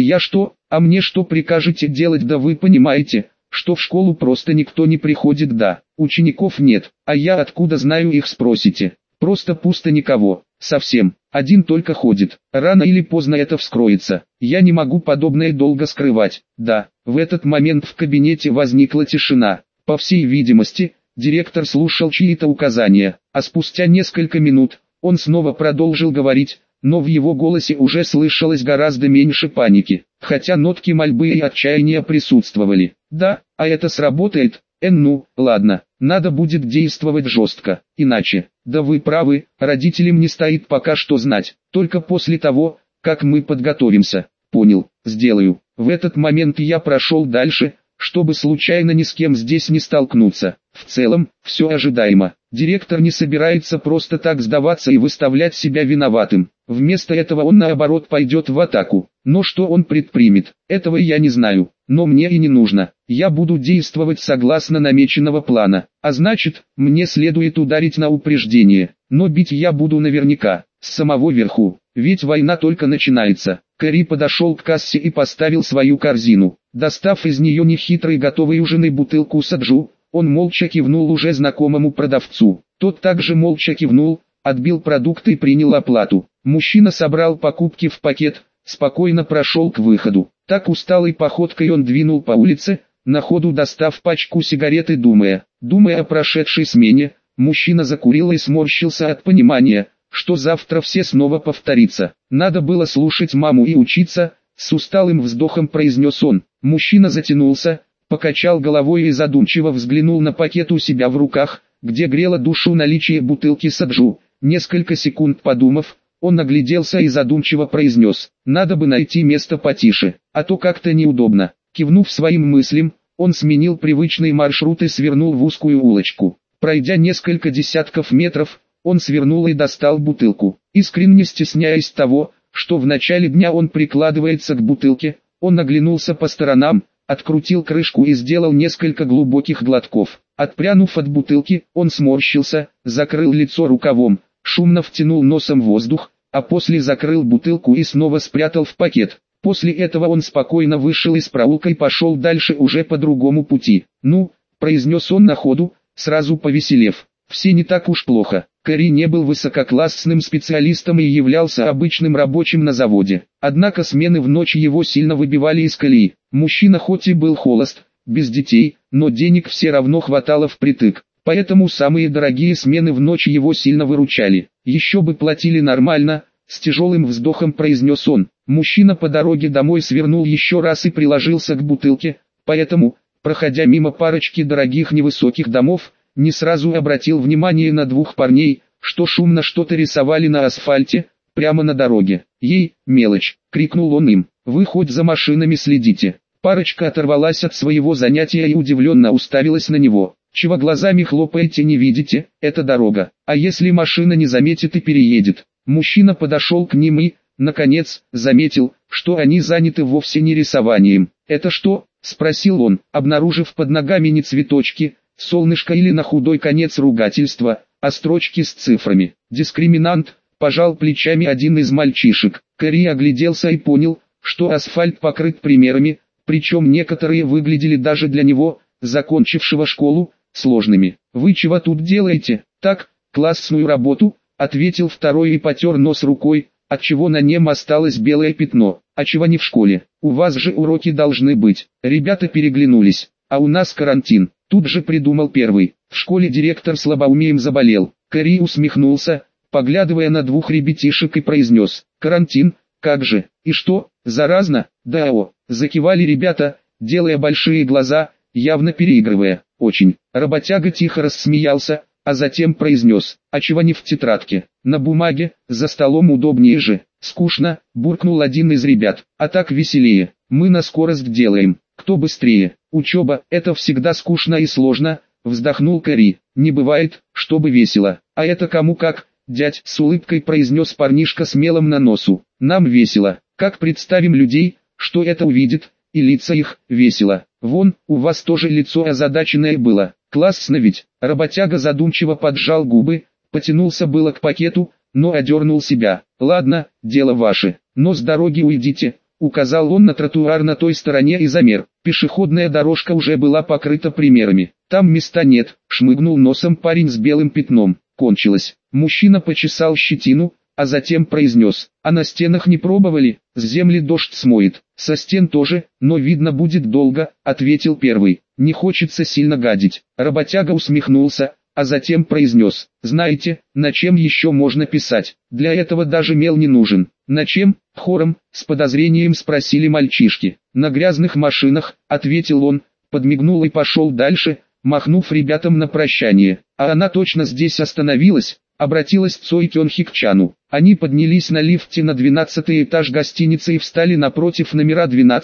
мне что прикажете делать? Да вы понимаете, что в школу просто никто не приходит, да, учеников нет, а я откуда знаю их, спросите. Просто пусто, никого, совсем, один только ходит. Рано или поздно это вскроется, я не могу подобное долго скрывать. Да, в этот момент в кабинете возникла тишина. По всей видимости, директор слушал чьи-то указания, а спустя несколько минут, он снова продолжил говорить, но в его голосе уже слышалось гораздо меньше паники, хотя нотки мольбы и отчаяния присутствовали. Да, а это сработает? Ладно, надо будет действовать жестко, иначе. Да вы правы, родителям не стоит пока что знать, только после того, как мы подготовимся. Понял, сделаю. В этот момент я прошел дальше, чтобы случайно ни с кем здесь не столкнуться. В целом, все ожидаемо. Директор не собирается просто так сдаваться и выставлять себя виноватым. Вместо этого он наоборот пойдет в атаку. Но что он предпримет, этого я не знаю. Но мне и не нужно. Я буду действовать согласно намеченного плана. А значит, мне следует ударить на упреждение. Но бить я буду наверняка, с самого верху. Ведь война только начинается. Кэрри подошел к кассе и поставил свою корзину. Достав из нее нехитрой готовой ужиной бутылку саджу, он молча кивнул уже знакомому продавцу. Тот также молча кивнул, отбил продукты и принял оплату. Мужчина собрал покупки в пакет, спокойно прошел к выходу. Так усталой походкой он двинул по улице, на ходу достав пачку сигарет и думая о прошедшей смене, мужчина закурил и сморщился от понимания, что завтра все снова повторится. Надо было слушать маму и учиться, с усталым вздохом произнес он. Мужчина затянулся, покачал головой и задумчиво взглянул на пакет у себя в руках, где грело душу наличие бутылки саджу. Несколько секунд подумав, он огляделся и задумчиво произнес: «Надо бы найти место потише, а то как-то неудобно». Кивнув своим мыслям, он сменил привычный маршрут и свернул в узкую улочку. Пройдя несколько десятков метров, он свернул и достал бутылку. Искренне стесняясь того, что в начале дня он прикладывается к бутылке, он оглянулся по сторонам, открутил крышку и сделал несколько глубоких глотков. Отпрянув от бутылки, он сморщился, закрыл лицо рукавом, шумно втянул носом воздух, а после закрыл бутылку и снова спрятал в пакет. После этого он спокойно вышел из проулка и пошел дальше уже по другому пути. Произнес он на ходу, сразу повеселев. Все не так уж плохо. Кэрри не был высококлассным специалистом и являлся обычным рабочим на заводе. Однако смены в ночь его сильно выбивали из колеи. Мужчина хоть и был холост, без детей, но денег все равно хватало впритык. Поэтому самые дорогие смены в ночь его сильно выручали. Еще бы платили нормально, с тяжелым вздохом произнес он. Мужчина по дороге домой свернул еще раз и приложился к бутылке, поэтому, проходя мимо парочки дорогих невысоких домов, не сразу обратил внимание на двух парней, что шумно что-то рисовали на асфальте, прямо на дороге. «Ей, мелочь!» — крикнул он им. «Вы хоть за машинами следите!» Парочка оторвалась от своего занятия и удивленно уставилась на него. «Чего глазами хлопаете, не видите? Это дорога. А если машина не заметит и переедет?» Мужчина подошел к ним и, наконец, заметил, что они заняты вовсе не рисованием. «Это что?» — спросил он, обнаружив под ногами не цветочки, солнышко или на худой конец ругательства, а строчки с цифрами. «Дискриминант», — пожал плечами один из мальчишек. Кэрри огляделся и понял, что асфальт покрыт примерами, причем некоторые выглядели даже для него, закончившего школу, сложными. «Вы чего тут делаете?» «Так, классную работу», — ответил второй и потер нос рукой, отчего на нем осталось белое пятно. «А чего не в школе? У вас же уроки должны быть». Ребята переглянулись. «А у нас карантин», — тут же придумал первый. «В школе директор слабоумием заболел». Кэрри усмехнулся, поглядывая на двух ребятишек, и произнес: «Карантин? Как же? И что, заразно?» «Да-о», — закивали ребята, делая большие глаза, явно переигрывая. «Очень». Работяга тихо рассмеялся, а затем произнес: «А чего не в тетрадке? На бумаге, за столом удобнее же». «Скучно», буркнул один из ребят, «а так веселее. Мы на скорость делаем, кто быстрее». «Учеба – это всегда скучно и сложно», вздохнул Кэрри. «Не бывает, чтобы весело. А это кому как, дядь», с улыбкой произнес парнишка с мелом на носу. «Нам весело. Как представим людей, что это увидит, и лица их, весело. Вон, у вас тоже лицо озадаченное было. Классно ведь». Работяга задумчиво поджал губы, потянулся было к пакету, но одернул себя. «Ладно, дело ваше, но с дороги уйдите», указал он на тротуар на той стороне и замер. Пешеходная дорожка уже была покрыта примерами. «Там места нет», шмыгнул носом парень с белым пятном. «Кончилось». Мужчина почесал щетину, а затем произнес: «А на стенах не пробовали? С земли дождь смоет». «Со стен тоже, но видно будет долго», ответил первый. «Не хочется сильно гадить». Работяга усмехнулся, а затем произнес: «Знаете, на чем еще можно писать? Для этого даже мел не нужен». «На чем?» — хором, с подозрением спросили мальчишки. «На грязных машинах», — ответил он, подмигнул и пошел дальше, махнув ребятам на прощание. «А она точно здесь остановилась?» — обратилась Цой Кёнхи к Чану. Они поднялись на лифте на 12-й этаж гостиницы и встали напротив номера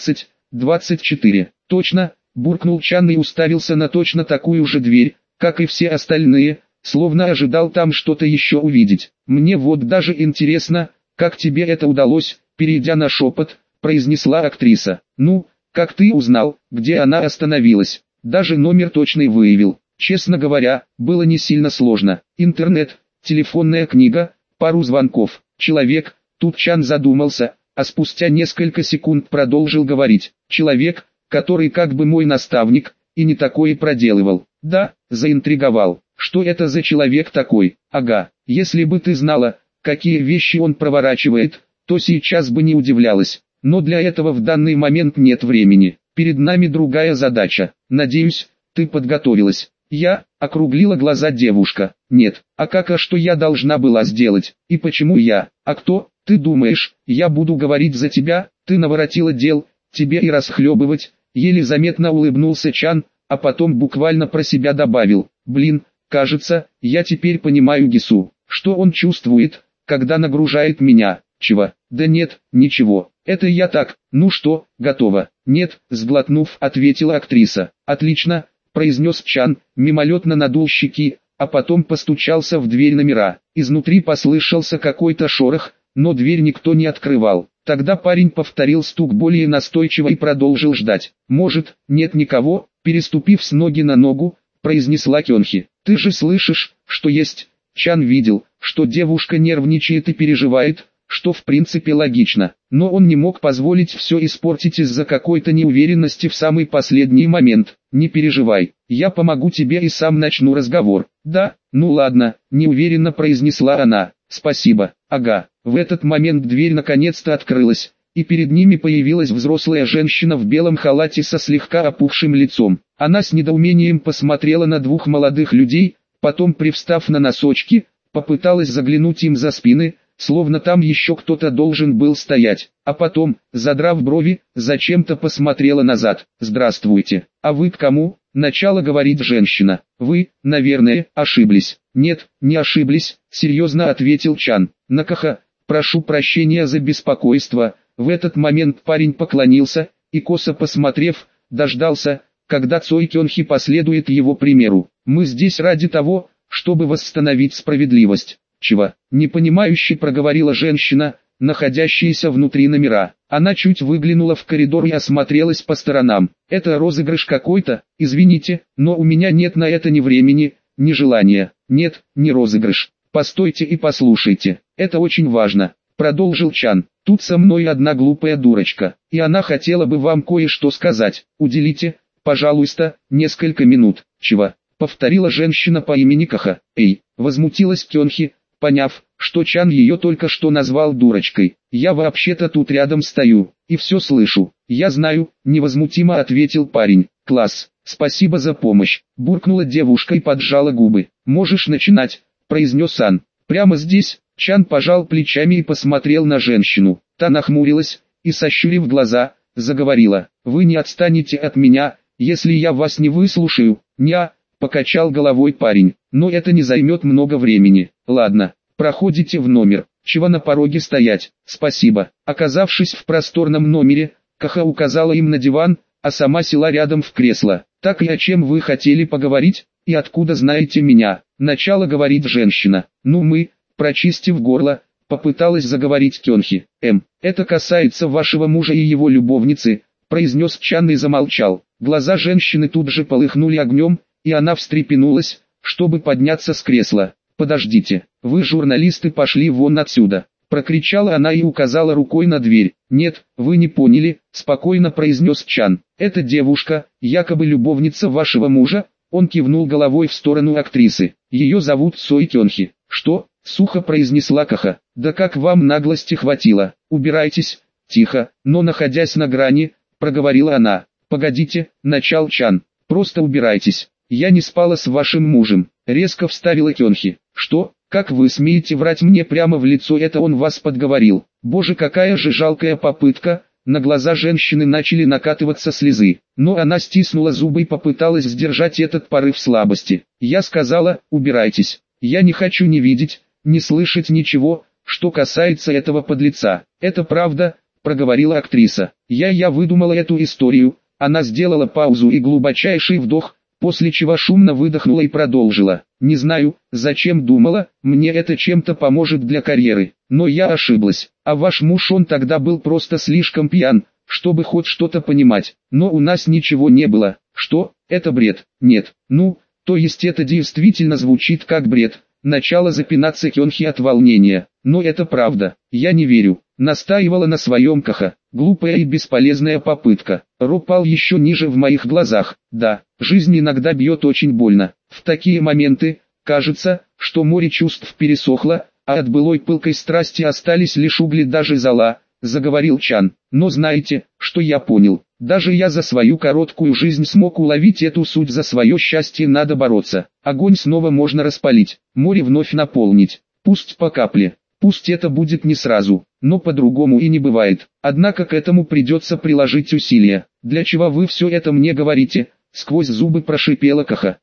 12-24. «Точно», — буркнул Чан и уставился на точно такую же дверь, как и все остальные, словно ожидал там что-то еще увидеть. «Мне вот даже интересно, как тебе это удалось», перейдя на шепот, произнесла актриса. «Ну, как ты узнал, где она остановилась?» «Даже номер точный выявил. Честно говоря, было не сильно сложно. Интернет, телефонная книга, пару звонков. Человек». Тут Чан задумался, а спустя несколько секунд продолжил говорить. «Человек, который как бы мой наставник, и не такое проделывал». «Да», заинтриговал. «Что это за человек такой?» «Ага, если бы ты знала, какие вещи он проворачивает, то сейчас бы не удивлялась. Но для этого в данный момент нет времени. Перед нами другая задача. Надеюсь, ты подготовилась». «Я?» — округлила глаза девушка. «Нет, а как, а что я должна была сделать? И почему я? А кто? Ты думаешь, я буду говорить за тебя? Ты наворотила дел, тебе и расхлебывать». Еле заметно улыбнулся Чан, а потом буквально про себя добавил: «Блин, кажется, я теперь понимаю Гису, что он чувствует, когда нагружает меня». «Чего?» «Да нет, ничего, это я так». «Ну что, готово?» «Нет», сглотнув, ответила актриса. «Отлично», произнес Чан, мимолетно надул щеки, а потом постучался в дверь номера. Изнутри послышался какой-то шорох, но дверь никто не открывал. Тогда парень повторил стук более настойчиво и продолжил ждать. «Может, нет никого?» Переступив с ноги на ногу, произнесла Кёнхи. «Ты же слышишь, что есть?» Чан видел, что девушка нервничает и переживает, что в принципе логично, но он не мог позволить все испортить из-за какой-то неуверенности в самый последний момент. «Не переживай, я помогу тебе и сам начну разговор». «Да, ну ладно», неуверенно произнесла она. «Спасибо». «Ага». В этот момент дверь наконец-то открылась, и перед ними появилась взрослая женщина в белом халате со слегка опухшим лицом. Она с недоумением посмотрела на двух молодых людей, потом, привстав на носочки, попыталась заглянуть им за спины, словно там еще кто-то должен был стоять, а потом, задрав брови, зачем-то посмотрела назад. «Здравствуйте, а вы к кому?» — начала говорить женщина. «Вы, наверное, ошиблись». «Нет, не ошиблись», — серьезно ответил Чан. «Накаха, прошу прощения за беспокойство». В этот момент парень поклонился, и косо посмотрев, дождался, когда Цой Кёнхи последует его примеру. «Мы здесь ради того, чтобы восстановить справедливость». «Чего?» — непонимающе проговорила женщина, находящаяся внутри номера. Она чуть выглянула в коридор и осмотрелась по сторонам. «Это розыгрыш какой-то? Извините, но у меня нет на это ни времени, ни желания». «Нет, не розыгрыш. Постойте и послушайте. Это очень важно», — продолжил Чан. «Тут со мной одна глупая дурочка, и она хотела бы вам кое-что сказать. Уделите, пожалуйста, несколько минут». «Чего?» — повторила женщина по имени Каха. «Эй!» — возмутилась Кёнхи, поняв, что Чан ее только что назвал дурочкой. «Я вообще-то тут рядом стою, и все слышу». «Я знаю», — невозмутимо ответил парень. «Класс, спасибо за помощь», — буркнула девушка и поджала губы. «Можешь начинать», — произнес Ан. «Прямо здесь?» Чан пожал плечами и посмотрел на женщину. Та нахмурилась, и, сощурив глаза, заговорила. «Вы не отстанете от меня, если я вас не выслушаю». «Ня», покачал головой парень. Но это не займет много времени. Ладно, проходите в номер. Чего на пороге стоять? Спасибо. Оказавшись в просторном номере, Каха указала им на диван, а сама села рядом в кресло. Так и о чем вы хотели поговорить? И откуда знаете меня? Начала говорить женщина. Ну мы, прочистив горло, попыталась заговорить Кёнхи. Это касается вашего мужа и его любовницы, произнес Чан и замолчал. Глаза женщины тут же полыхнули огнем, и она встрепенулась, чтобы подняться с кресла. «Подождите, вы журналисты, пошли вон отсюда!» Прокричала она и указала рукой на дверь. «Нет, вы не поняли», спокойно произнес Чан. «Эта девушка, якобы любовница вашего мужа», он кивнул головой в сторону актрисы. «Ее зовут Сой Кёнхи». «Что?» — сухо произнесла Каха. «Да как вам наглости хватило? Убирайтесь!» «Тихо, но находясь на грани», — проговорила она. «Погодите», — начал Чан. «Просто убирайтесь. Я не спала с вашим мужем», — резко вставила Кёнхи. «Что? Как вы смеете врать мне прямо в лицо? Это он вас подговорил». Боже, какая же жалкая попытка. На глаза женщины начали накатываться слезы, но она стиснула зубы и попыталась сдержать этот порыв слабости. «Я сказала, убирайтесь. Я не хочу ни видеть, ни слышать ничего, что касается этого подлеца». «Это правда», — проговорила актриса. Я выдумала эту историю». Она сделала паузу и глубочайший вдох, после чего шумно выдохнула и продолжила. «Не знаю, зачем думала, мне это чем-то поможет для карьеры, но я ошиблась. А ваш муж, он тогда был просто слишком пьян, чтобы хоть что-то понимать. Но у нас ничего не было». «Что? Это бред?» «Нет. Ну, то есть это действительно звучит как бред». Начала запинаться Кёнхи от волнения. «Но это правда. Я не верю». Настаивала на своем Каха. Глупая и бесполезная попытка. Ропал еще ниже в моих глазах. Да, жизнь иногда бьет очень больно. В такие моменты, кажется, что море чувств пересохло, а от былой пылкой страсти остались лишь угли даже зола, заговорил Чан. Но знаете, что я понял? Даже я за свою короткую жизнь смог уловить эту суть. За свое счастье надо бороться. Огонь снова можно распалить, море вновь наполнить. Пусть по капле. Пусть это будет не сразу, но по-другому и не бывает. Однако к этому придется приложить усилия. «Для чего вы все это мне говорите?» Сквозь зубы прошипела Каха.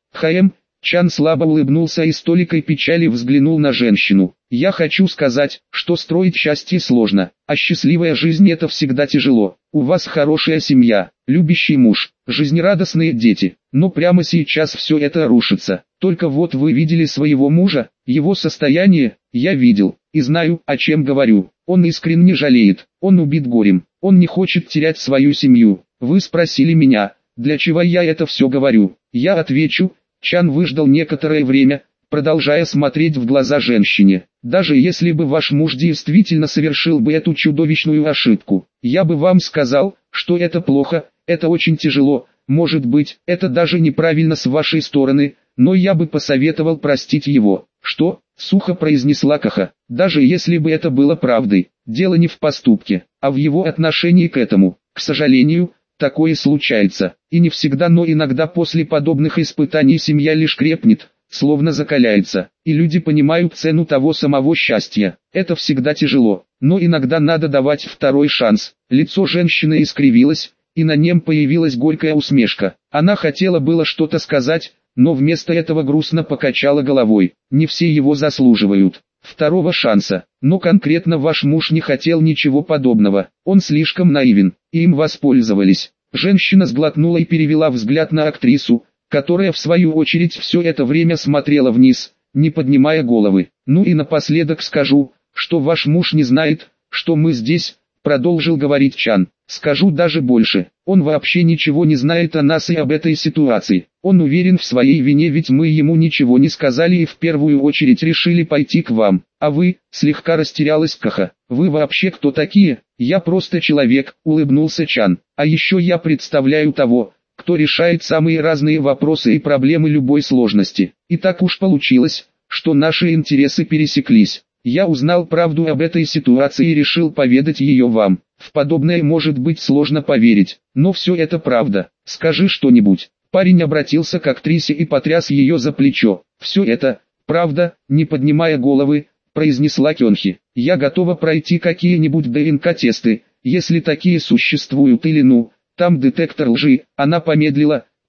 Чан слабо улыбнулся и с толикой печали взглянул на женщину. «Я хочу сказать, что строить счастье сложно, а счастливая жизнь — это всегда тяжело. У вас хорошая семья, любящий муж, жизнерадостные дети, но прямо сейчас все это рушится. Только вот вы видели своего мужа, его состояние?» «Я видел, и знаю, о чем говорю. Он искренне жалеет, он убит горем, он не хочет терять свою семью. Вы спросили меня, для чего я это все говорю. Я отвечу». Чан выждал некоторое время, продолжая смотреть в глаза женщине. «Даже если бы ваш муж действительно совершил бы эту чудовищную ошибку, я бы вам сказал, что это плохо, это очень тяжело, может быть, это даже неправильно с вашей стороны, но я бы посоветовал простить его». «Что?» — сухо произнесла Каха. «Даже если бы это было правдой, дело не в поступке, а в его отношении к этому. К сожалению, такое случается, и не всегда, но иногда после подобных испытаний семья лишь крепнет, словно закаляется, и люди понимают цену того самого счастья. Это всегда тяжело, но иногда надо давать второй шанс». Лицо женщины искривилось, и на нем появилась горькая усмешка. Она хотела было что-то сказать, но вместо этого грустно покачала головой. «Не все его заслуживают второго шанса, но конкретно ваш муж не хотел ничего подобного, он слишком наивен, и им воспользовались». Женщина сглотнула и перевела взгляд на актрису, которая в свою очередь все это время смотрела вниз, не поднимая головы. «Ну и напоследок скажу, что ваш муж не знает, что мы здесь», продолжил говорить Чан. «Скажу даже больше, он вообще ничего не знает о нас и об этой ситуации. Он уверен в своей вине, ведь мы ему ничего не сказали и в первую очередь решили пойти к вам. А вы?» — слегка растерялась Каха. «Вы вообще кто такие?» «Я просто человек», — улыбнулся Чан. «А еще я представляю того, кто решает самые разные вопросы и проблемы любой сложности. И так уж получилось, что наши интересы пересеклись. Я узнал правду об этой ситуации и решил поведать ее вам. В подобное может быть сложно поверить, но все это правда. Скажи что-нибудь». Парень обратился к актрисе и потряс ее за плечо. «Все это правда», — не поднимая головы, произнесла Кёнхи. «Я готова пройти какие-нибудь ДНК-тесты, если такие существуют, или там детектор лжи». Она помедлила,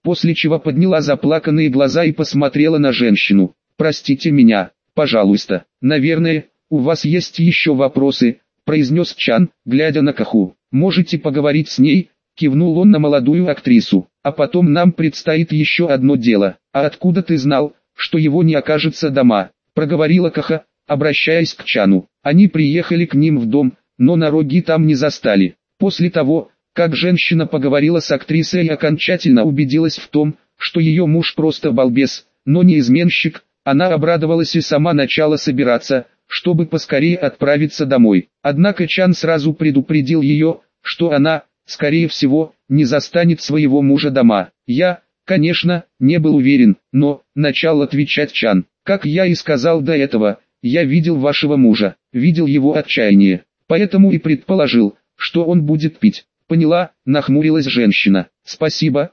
после чего подняла заплаканные глаза и посмотрела на женщину. «Простите меня, пожалуйста, наверное, у вас есть еще вопросы», произнес Чан, глядя на Каху. «Можете поговорить с ней», кивнул он на молодую актрису. «А потом нам предстоит еще одно дело». «А откуда ты знал, что его не окажется дома?» проговорила Каха, обращаясь к Чану. Они приехали к ним в дом, но Нароги там не застали. После того, как женщина поговорила с актрисой и окончательно убедилась в том, что ее муж просто балбес, но не изменщик, она обрадовалась и сама начала собираться, чтобы поскорее отправиться домой. Однако Чан сразу предупредил ее, что она, скорее всего, не застанет своего мужа дома. «Я, конечно, не был уверен, но», начал отвечать Чан, «как я и сказал до этого, я видел вашего мужа, видел его отчаяние, поэтому и предположил, что он будет пить». «Поняла», нахмурилась женщина. «Спасибо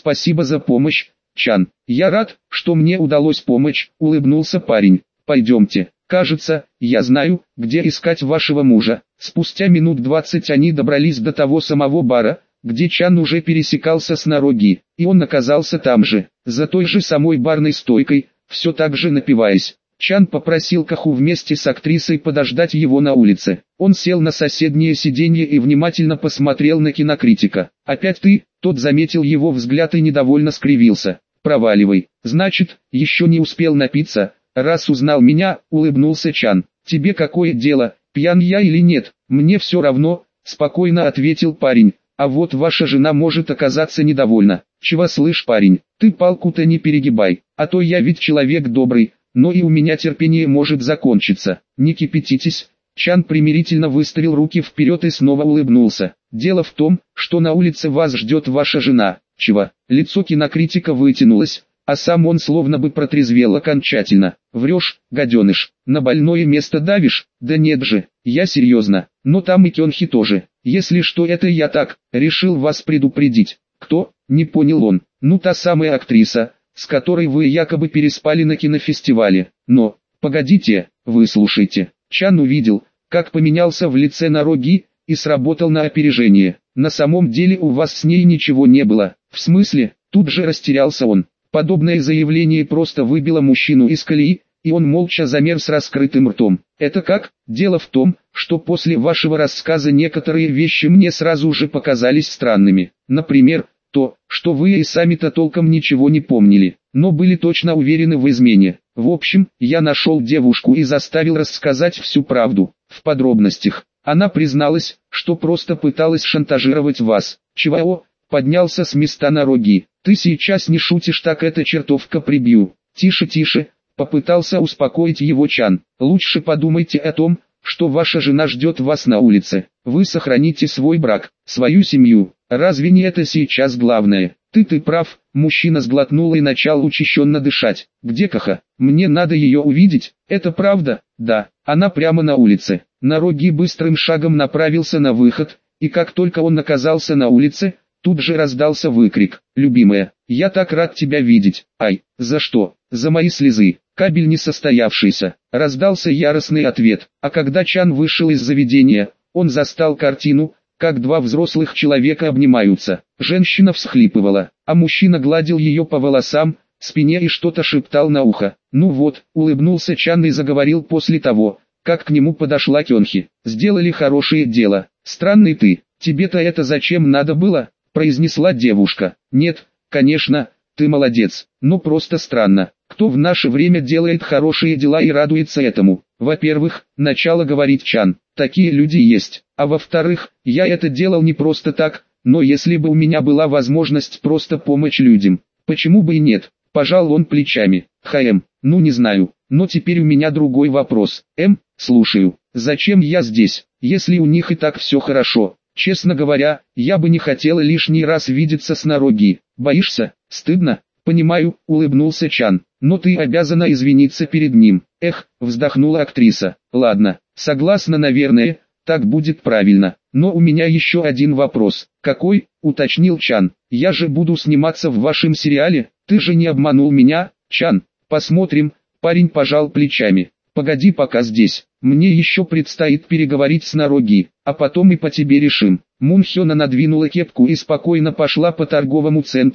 за помощь, Чан. Я рад, что мне удалось помочь», улыбнулся парень. «Пойдемте. Кажется, я знаю, где искать вашего мужа». Спустя минут 20 они добрались до того самого бара, где Чан уже пересекался с Нароги, и он оказался там же, за той же самой барной стойкой, все так же напиваясь. Чан попросил Каху вместе с актрисой подождать его на улице. Он сел на соседнее сиденье и внимательно посмотрел на кинокритика. «Опять ты?» Тот заметил его взгляд и недовольно скривился. «Проваливай. Значит, еще не успел напиться, раз узнал меня», улыбнулся Чан. «Тебе какое дело, пьян я или нет? Мне все равно», спокойно ответил парень. «А вот ваша жена может оказаться недовольна». «Чего слышь, парень, ты палку-то не перегибай, а то я ведь человек добрый, но и у меня терпение может закончиться. Не кипятитесь». Чан примирительно выставил руки вперед и снова улыбнулся. «Дело в том, что на улице вас ждет ваша жена». «Чего?» Лицо кинокритика вытянулось, а сам он словно бы протрезвел окончательно. «Врешь, гаденыш, на больное место давишь?» «Да нет же, я серьезно, но там и Кёнхи тоже. Если что, это я так, решил вас предупредить». «Кто?» Не понял он. «Ну, та самая актриса, с которой вы якобы переспали на кинофестивале. Но, погодите, выслушайте». Чан увидел, как поменялся в лице Нароги, и сработал на опережение. «На самом деле у вас с ней ничего не было». «В смысле?» Тут же растерялся он. Подобное заявление просто выбило мужчину из колеи, и он молча замер с раскрытым ртом. «Это как?» «Дело в том, что после вашего рассказа некоторые вещи мне сразу же показались странными. Например, то, что вы и сами-то толком ничего не помнили, но были точно уверены в измене. В общем, я нашел девушку и заставил рассказать всю правду, в подробностях. Она призналась, что просто пыталась шантажировать вас». «Чего?» Поднялся с места Нароги. «Ты сейчас не шутишь, так это чертовка прибью». «Тише, попытался успокоить его Чан. «Лучше подумайте о том, что ваша жена ждет вас на улице. Вы сохраните свой брак, свою семью. Разве не это сейчас главное?» Ты прав», мужчина сглотнул и начал учащенно дышать. «Где Каха? Мне надо ее увидеть». «Это правда?» «Да, она прямо на улице». Нароги быстрым шагом направился на выход, и как только он оказался на улице, тут же раздался выкрик: «Любимая, я так рад тебя видеть!» «Ай, за что?» «За мои слезы. Кабель не состоявшийся», раздался яростный ответ. А когда Чан вышел из заведения, он застал картину, как два взрослых человека обнимаются. Женщина всхлипывала, а мужчина гладил ее по волосам, спине и что-то шептал на ухо. «Ну вот», улыбнулся Чан и заговорил после того, как к нему подошла Кёнхи. «Сделали хорошее дело. Странный ты, тебе-то это зачем надо было?» произнесла девушка. «Нет, конечно, ты молодец, но просто странно. Кто в наше время делает хорошие дела и радуется этому?» «Во-первых, начало говорить Чан, такие люди есть, а во-вторых, я это делал не просто так, но если бы у меня была возможность просто помочь людям, почему бы и нет?» Пожал он плечами. Ну не знаю, но теперь у меня другой вопрос. Слушаю, зачем я здесь, если у них и так все хорошо?» «Честно говоря, я бы не хотела лишний раз видеться с Нароги». «Боишься? Стыдно?» «Понимаю», улыбнулся Чан, «но ты обязана извиниться перед ним». Вздохнула актриса. «Ладно, согласна, наверное, так будет правильно. Но у меня еще один вопрос». «Какой?» уточнил Чан. «Я же буду сниматься в вашем сериале, ты же не обманул меня?» «Чан, посмотрим», парень пожал плечами. «Погоди пока здесь, мне еще предстоит переговорить с Нароги, а потом и по тебе решим». Мун Хёна надвинула кепку и спокойно пошла по торговому центру,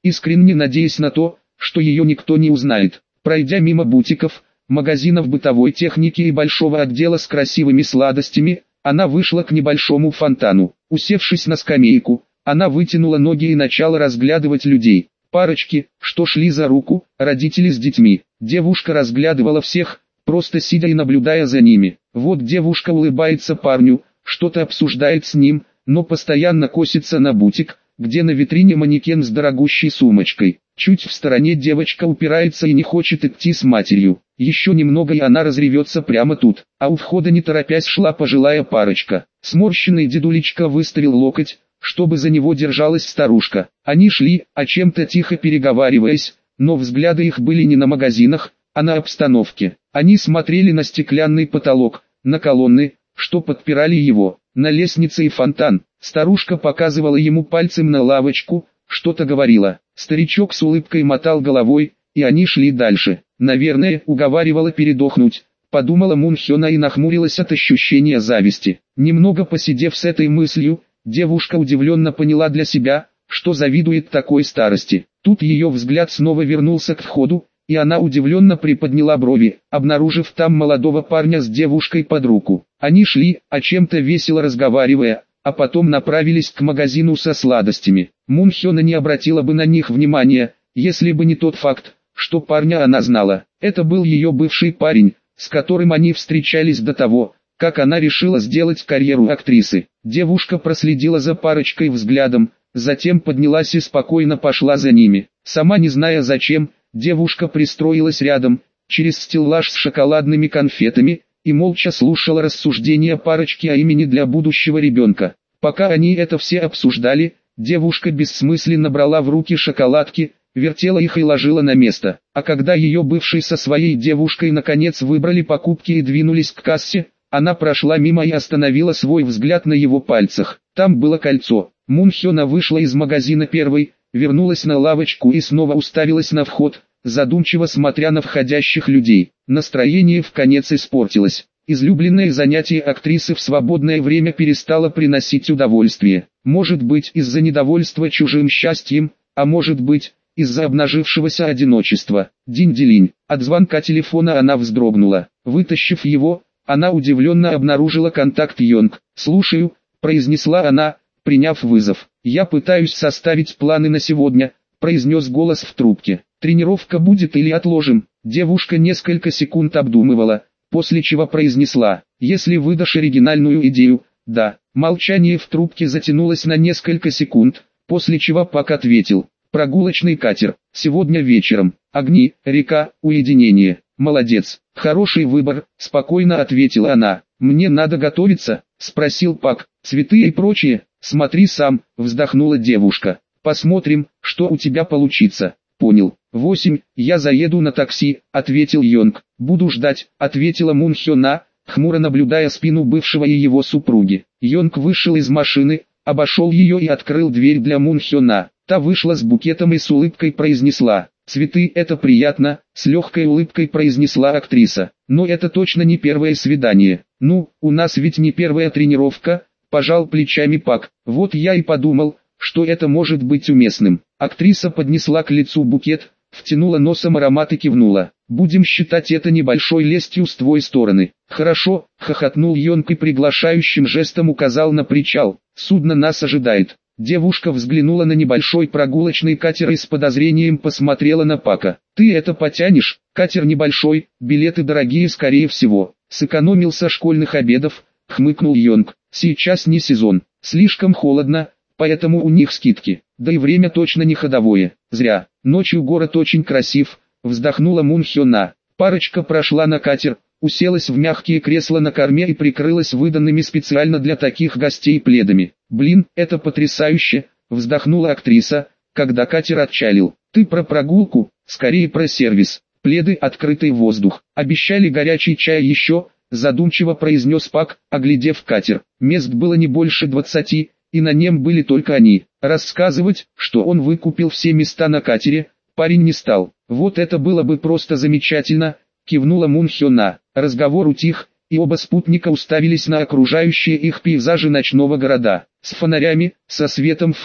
искренне надеясь на то, что ее никто не узнает. Пройдя мимо бутиков, магазинов бытовой техники и большого отдела с красивыми сладостями, она вышла к небольшому фонтану. Усевшись на скамейку, она вытянула ноги и начала разглядывать людей. Парочки, что шли за руку, родители с детьми. Девушка разглядывала всех, просто сидя и наблюдая за ними. Вот девушка улыбается парню, что-то обсуждает с ним, но постоянно косится на бутик, где на витрине манекен с дорогущей сумочкой. Чуть в стороне девочка упирается и не хочет идти с матерью. Еще немного и она разревется прямо тут. А у входа не торопясь шла пожилая парочка. Сморщенный дедулечка выставил локоть, чтобы за него держалась старушка. Они шли, о чем-то тихо переговариваясь, но взгляды их были не на магазинах, а на обстановке. Они смотрели на стеклянный потолок, на колонны, что подпирали его, на лестницы и фонтан. Старушка показывала ему пальцем на лавочку, что-то говорила. Старичок с улыбкой мотал головой, и они шли дальше. Наверное, уговаривала передохнуть, подумала Мун Хёна и нахмурилась от ощущения зависти. Немного посидев с этой мыслью, девушка удивленно поняла для себя, что завидует такой старости. Тут ее взгляд снова вернулся к входу, и она удивленно приподняла брови, обнаружив там молодого парня с девушкой под руку. Они шли, о чем-то весело разговаривая, а потом направились к магазину со сладостями. Мун Хёна не обратила бы на них внимания, если бы не тот факт, что парня она знала. Это был ее бывший парень, с которым они встречались до того, как она решила сделать карьеру актрисы. Девушка проследила за парочкой взглядом, затем поднялась и спокойно пошла за ними. Сама не зная зачем, девушка пристроилась рядом, через стеллаж с шоколадными конфетами, и молча слушала рассуждения парочки о имени для будущего ребенка. Пока они это все обсуждали, девушка бессмысленно брала в руки шоколадки, вертела их и ложила на место. А когда ее бывший со своей девушкой наконец выбрали покупки и двинулись к кассе, она прошла мимо и остановила свой взгляд на его пальцах. Там было кольцо. Мун Хёна вышла из магазина первой, вернулась на лавочку и снова уставилась на вход, задумчиво смотря на входящих людей. Настроение вконец испортилось. Излюбленное занятие актрисы в свободное время перестало приносить удовольствие. Может быть из-за недовольства чужим счастьем, а может быть, из-за обнажившегося одиночества. Динь-делинь. От звонка телефона она вздрогнула. Вытащив его, она удивленно обнаружила контакт Йонг. «Слушаю», — произнесла она, приняв вызов. «Я пытаюсь составить планы на сегодня», — произнес голос в трубке. «Тренировка будет или отложим?» Девушка несколько секунд обдумывала, после чего произнесла: «Если выдашь оригинальную идею, да». Молчание в трубке затянулось на несколько секунд, после чего Пак ответил: «Прогулочный катер, сегодня вечером, огни, река, уединение». «Молодец, хороший выбор», — спокойно ответила она. «Мне надо готовиться?» — спросил Пак. «Цветы и прочее, смотри сам», — вздохнула девушка. «Посмотрим, что у тебя получится». «Понял». 8. «Я заеду на такси», — ответил Йонг. «Буду ждать», — ответила Мун Хёна, хмуро наблюдая спину бывшего и его супруги. Йонг вышел из машины, обошел ее и открыл дверь для Мун Хёна. Та вышла с букетом и с улыбкой произнесла: «Цветы — это приятно», — с легкой улыбкой произнесла актриса. «Но это точно не первое свидание». «Ну, у нас ведь не первая тренировка», — пожал плечами Пак. «Вот я и подумал, что это может быть уместным». Актриса поднесла к лицу букет, втянула носом аромат и кивнула. «Будем считать это небольшой лестью с твоей стороны». «Хорошо», — хохотнул Йонг и приглашающим жестом указал на причал. «Судно нас ожидает». Девушка взглянула на небольшой прогулочный катер и с подозрением посмотрела на Пака. «Ты это потянешь? Катер небольшой, билеты дорогие скорее всего». «Сэкономил со школьных обедов», — хмыкнул Йонг. «Сейчас не сезон, слишком холодно, поэтому у них скидки. Да и время точно не ходовое. Зря. Ночью город очень красив», — вздохнула Мун Хёна. Парочка прошла на катер, уселась в мягкие кресла на корме и прикрылась выданными специально для таких гостей пледами. «Блин, это потрясающе», — вздохнула актриса, когда катер отчалил. «Ты про прогулку?» «Скорее про сервис. Пледы, открытый воздух. Обещали горячий чай еще», — задумчиво произнес Пак, оглядев катер. Мест было не больше 20, и на нем были только они. Рассказывать, что он выкупил все места на катере, парень не стал. «Вот это было бы просто замечательно», — кивнула Мун Хёна. Разговор утих, и оба спутника уставились на окружающие их пейзажи ночного города. С фонарями, со светом фар,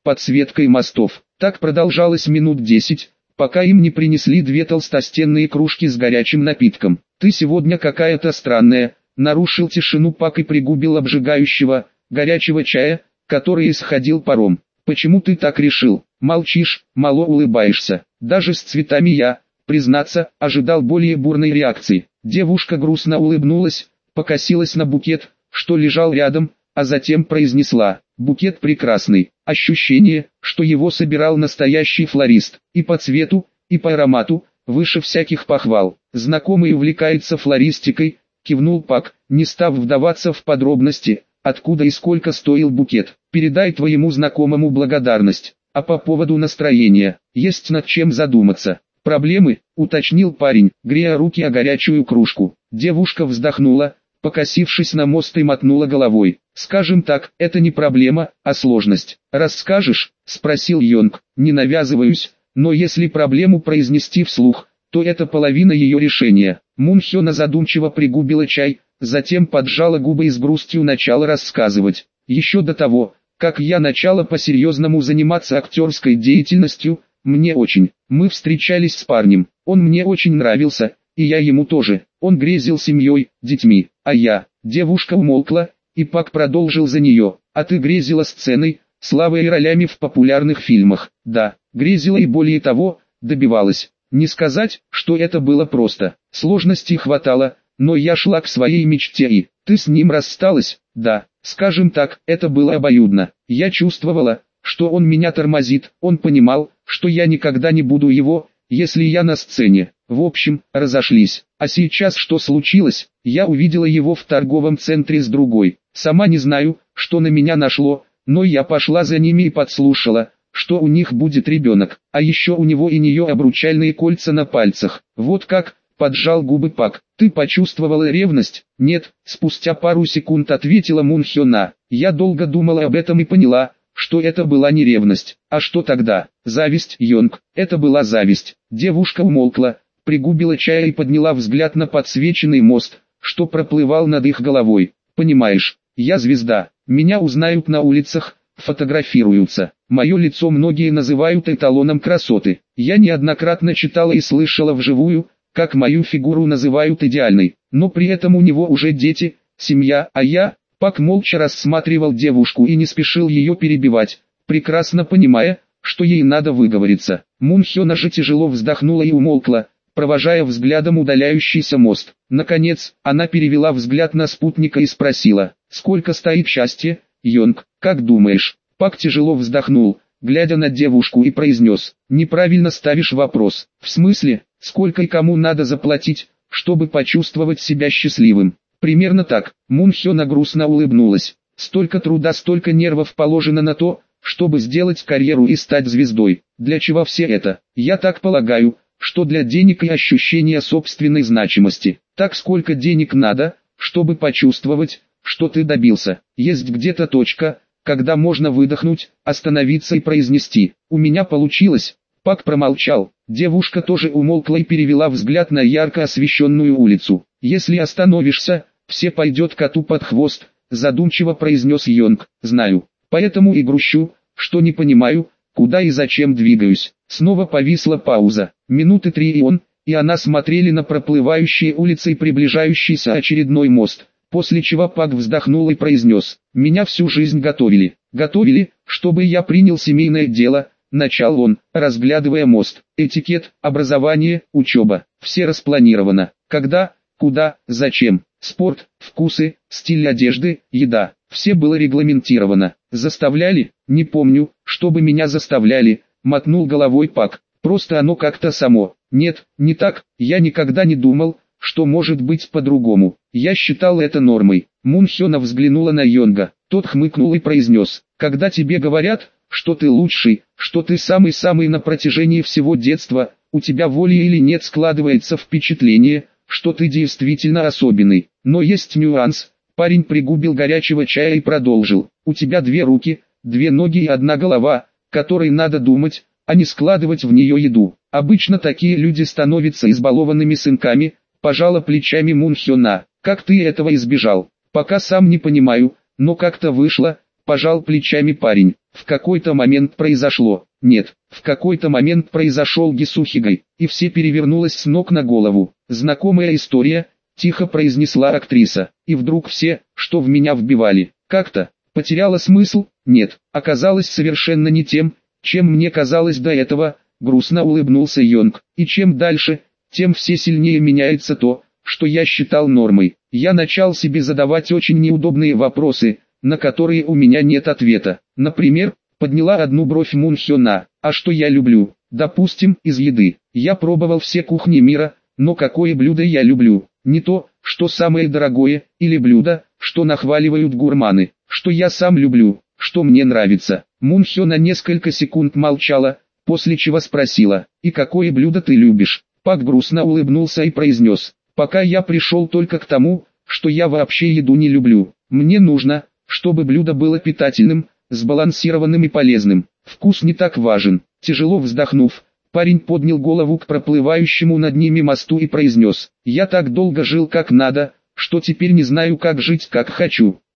подсветкой мостов. Так продолжалось минут 10, пока им не принесли 2 толстостенные кружки с горячим напитком. «Ты сегодня какая-то странная», — нарушил тишину Пак и пригубил обжигающего, горячего чая, который исходил паром. «Почему ты так решил? Молчишь, мало улыбаешься. Даже с цветами я, признаться, ожидал более бурной реакции». Девушка грустно улыбнулась, покосилась на букет, что лежал рядом, а затем произнесла: «Букет прекрасный. Ощущение, что его собирал настоящий флорист. И по цвету, и по аромату, выше всяких похвал. Знакомый увлекается флористикой», — кивнул Пак, не став вдаваться в подробности, откуда и сколько стоил букет. «Передай твоему знакомому благодарность. А по поводу настроения, есть над чем задуматься». «Проблемы?» — уточнил парень, грея руки о горячую кружку. Девушка вздохнула, покосившись на мост, и мотнула головой. «Скажем так, это не проблема, а сложность». «Расскажешь?» — спросил Йонг. «Не навязываюсь, но если проблему произнести вслух, то это половина ее решения». Мун Хёна задумчиво пригубила чай, затем поджала губы и с грустью начала рассказывать. «Еще до того, как я начала по-серьезному заниматься актерской деятельностью, мы встречались с парнем, он мне очень нравился, и я ему тоже. Он грезил семьей, детьми, а я». Девушка умолкла, и Пак продолжил за нее. «А ты грезила сценой, славой и ролями в популярных фильмах?» «Да, грезила, и более того, добивалась. Не сказать, что это было просто. Сложностей хватало, но я шла к своей мечте. И ты с ним рассталась?» «Да, скажем так, это было обоюдно. Я чувствовала, что он меня тормозит, он понимал, что я никогда не буду его, если я на сцене. В общем, разошлись. А сейчас что случилось? Я увидела его в торговом центре с другой. Сама не знаю, что на меня нашло, но я пошла за ними и подслушала, что у них будет ребенок. А еще у него и нее обручальные кольца на пальцах». «Вот как?» — поджал губы Пак. «Ты почувствовала ревность?» «Нет», — спустя пару секунд ответила Мун Хёна. «Я долго думала об этом и поняла, что это была не ревность. А что тогда?» «Зависть, Йонг». «Это была зависть». Девушка умолкла, пригубила чая и подняла взгляд на подсвеченный мост, что проплывал над их головой. «Понимаешь, я звезда. Меня узнают на улицах, фотографируются. Мое лицо многие называют эталоном красоты. Я неоднократно читала и слышала вживую, как мою фигуру называют идеальной. Но при этом у него уже дети, семья, а я...» Пак молча рассматривал девушку и не спешил ее перебивать, прекрасно понимая, что ей надо выговориться. Мун Хёна же тяжело вздохнула и умолкла, провожая взглядом удаляющийся мост. Наконец, она перевела взгляд на спутника и спросила: «Сколько стоит счастье, Йонг, как думаешь?» Пак тяжело вздохнул, глядя на девушку, и произнес: «Неправильно ставишь вопрос. В смысле, сколько и кому надо заплатить, чтобы почувствовать себя счастливым?» «Примерно так». Мун Хёна грустно улыбнулась. «Столько труда, столько нервов положено на то, чтобы сделать карьеру и стать звездой. Для чего все это? Я так полагаю, что для денег и ощущения собственной значимости. Так сколько денег надо, чтобы почувствовать, что ты добился? Есть где-то точка, когда можно выдохнуть, остановиться и произнести: «У меня получилось». Пак промолчал. Девушка тоже умолкла и перевела взгляд на ярко освещенную улицу. «Если остановишься, все пойдет коту под хвост», — задумчиво произнес Йонг. «Знаю. Поэтому и грущу, что не понимаю, куда и зачем двигаюсь». Снова повисла пауза. Минуты 3 и она смотрели на проплывающие улицы и приближающийся очередной мост, после чего Пак вздохнул и произнес: «Меня всю жизнь готовили. Готовили, чтобы я принял семейное дело», — начал он, разглядывая мост. «Этикет, образование, учеба. Все распланировано. Когда, куда, зачем. Спорт, вкусы, стиль одежды, еда. Все было регламентировано. Заставляли? Не помню, чтобы меня заставляли», — мотнул головой Пак. «Просто оно как-то само. Нет, не так. Я никогда не думал, что может быть по-другому. Я считал это нормой». Мун Хёна взглянула на Йонга. Тот хмыкнул и произнес: «Когда тебе говорят, что ты лучший, что ты самый-самый на протяжении всего детства, у тебя волей или нет складывается впечатление, что ты действительно особенный. Но есть нюанс». Парень пригубил горячего чая и продолжил: «У тебя 2 руки, 2 ноги и 1 голова, которой надо думать, а не складывать в нее еду. Обычно такие люди становятся избалованными сынками», — пожала плечами Мун Хёна. «Как ты этого избежал?» «Пока сам не понимаю, но как-то вышло», — пожал плечами парень. В какой-то момент произошло. Нет, в какой-то момент произошел Гисухигай, и все перевернулось с ног на голову. Знакомая история, тихо произнесла актриса. И вдруг все, что в меня вбивали, как-то потеряло смысл. Нет, оказалось совершенно не тем, чем мне казалось до этого. Грустно улыбнулся Йонг. И чем дальше, тем все сильнее меняется то, что я считал нормой. Я начал себе задавать очень неудобные вопросы, на которые у меня нет ответа. Например, подняла одну бровь Мун Хёна. А что я люблю? Допустим, из еды. Я пробовал все кухни мира, но какое блюдо я люблю? Не то, что самое дорогое, или блюдо, что нахваливают гурманы. Что я сам люблю, что мне нравится. Мун Хёна несколько секунд молчала, после чего спросила: «И какое блюдо ты любишь?» Пак грустно улыбнулся и произнес: «Пока я пришел только к тому, что я вообще еду не люблю. Мне нужно, чтобы блюдо было питательным, сбалансированным и полезным. Вкус не так важен». Тяжело вздохнув, парень поднял голову к проплывающему над ними мосту и произнес: «Я так долго жил как надо, что теперь не знаю как жить как хочу».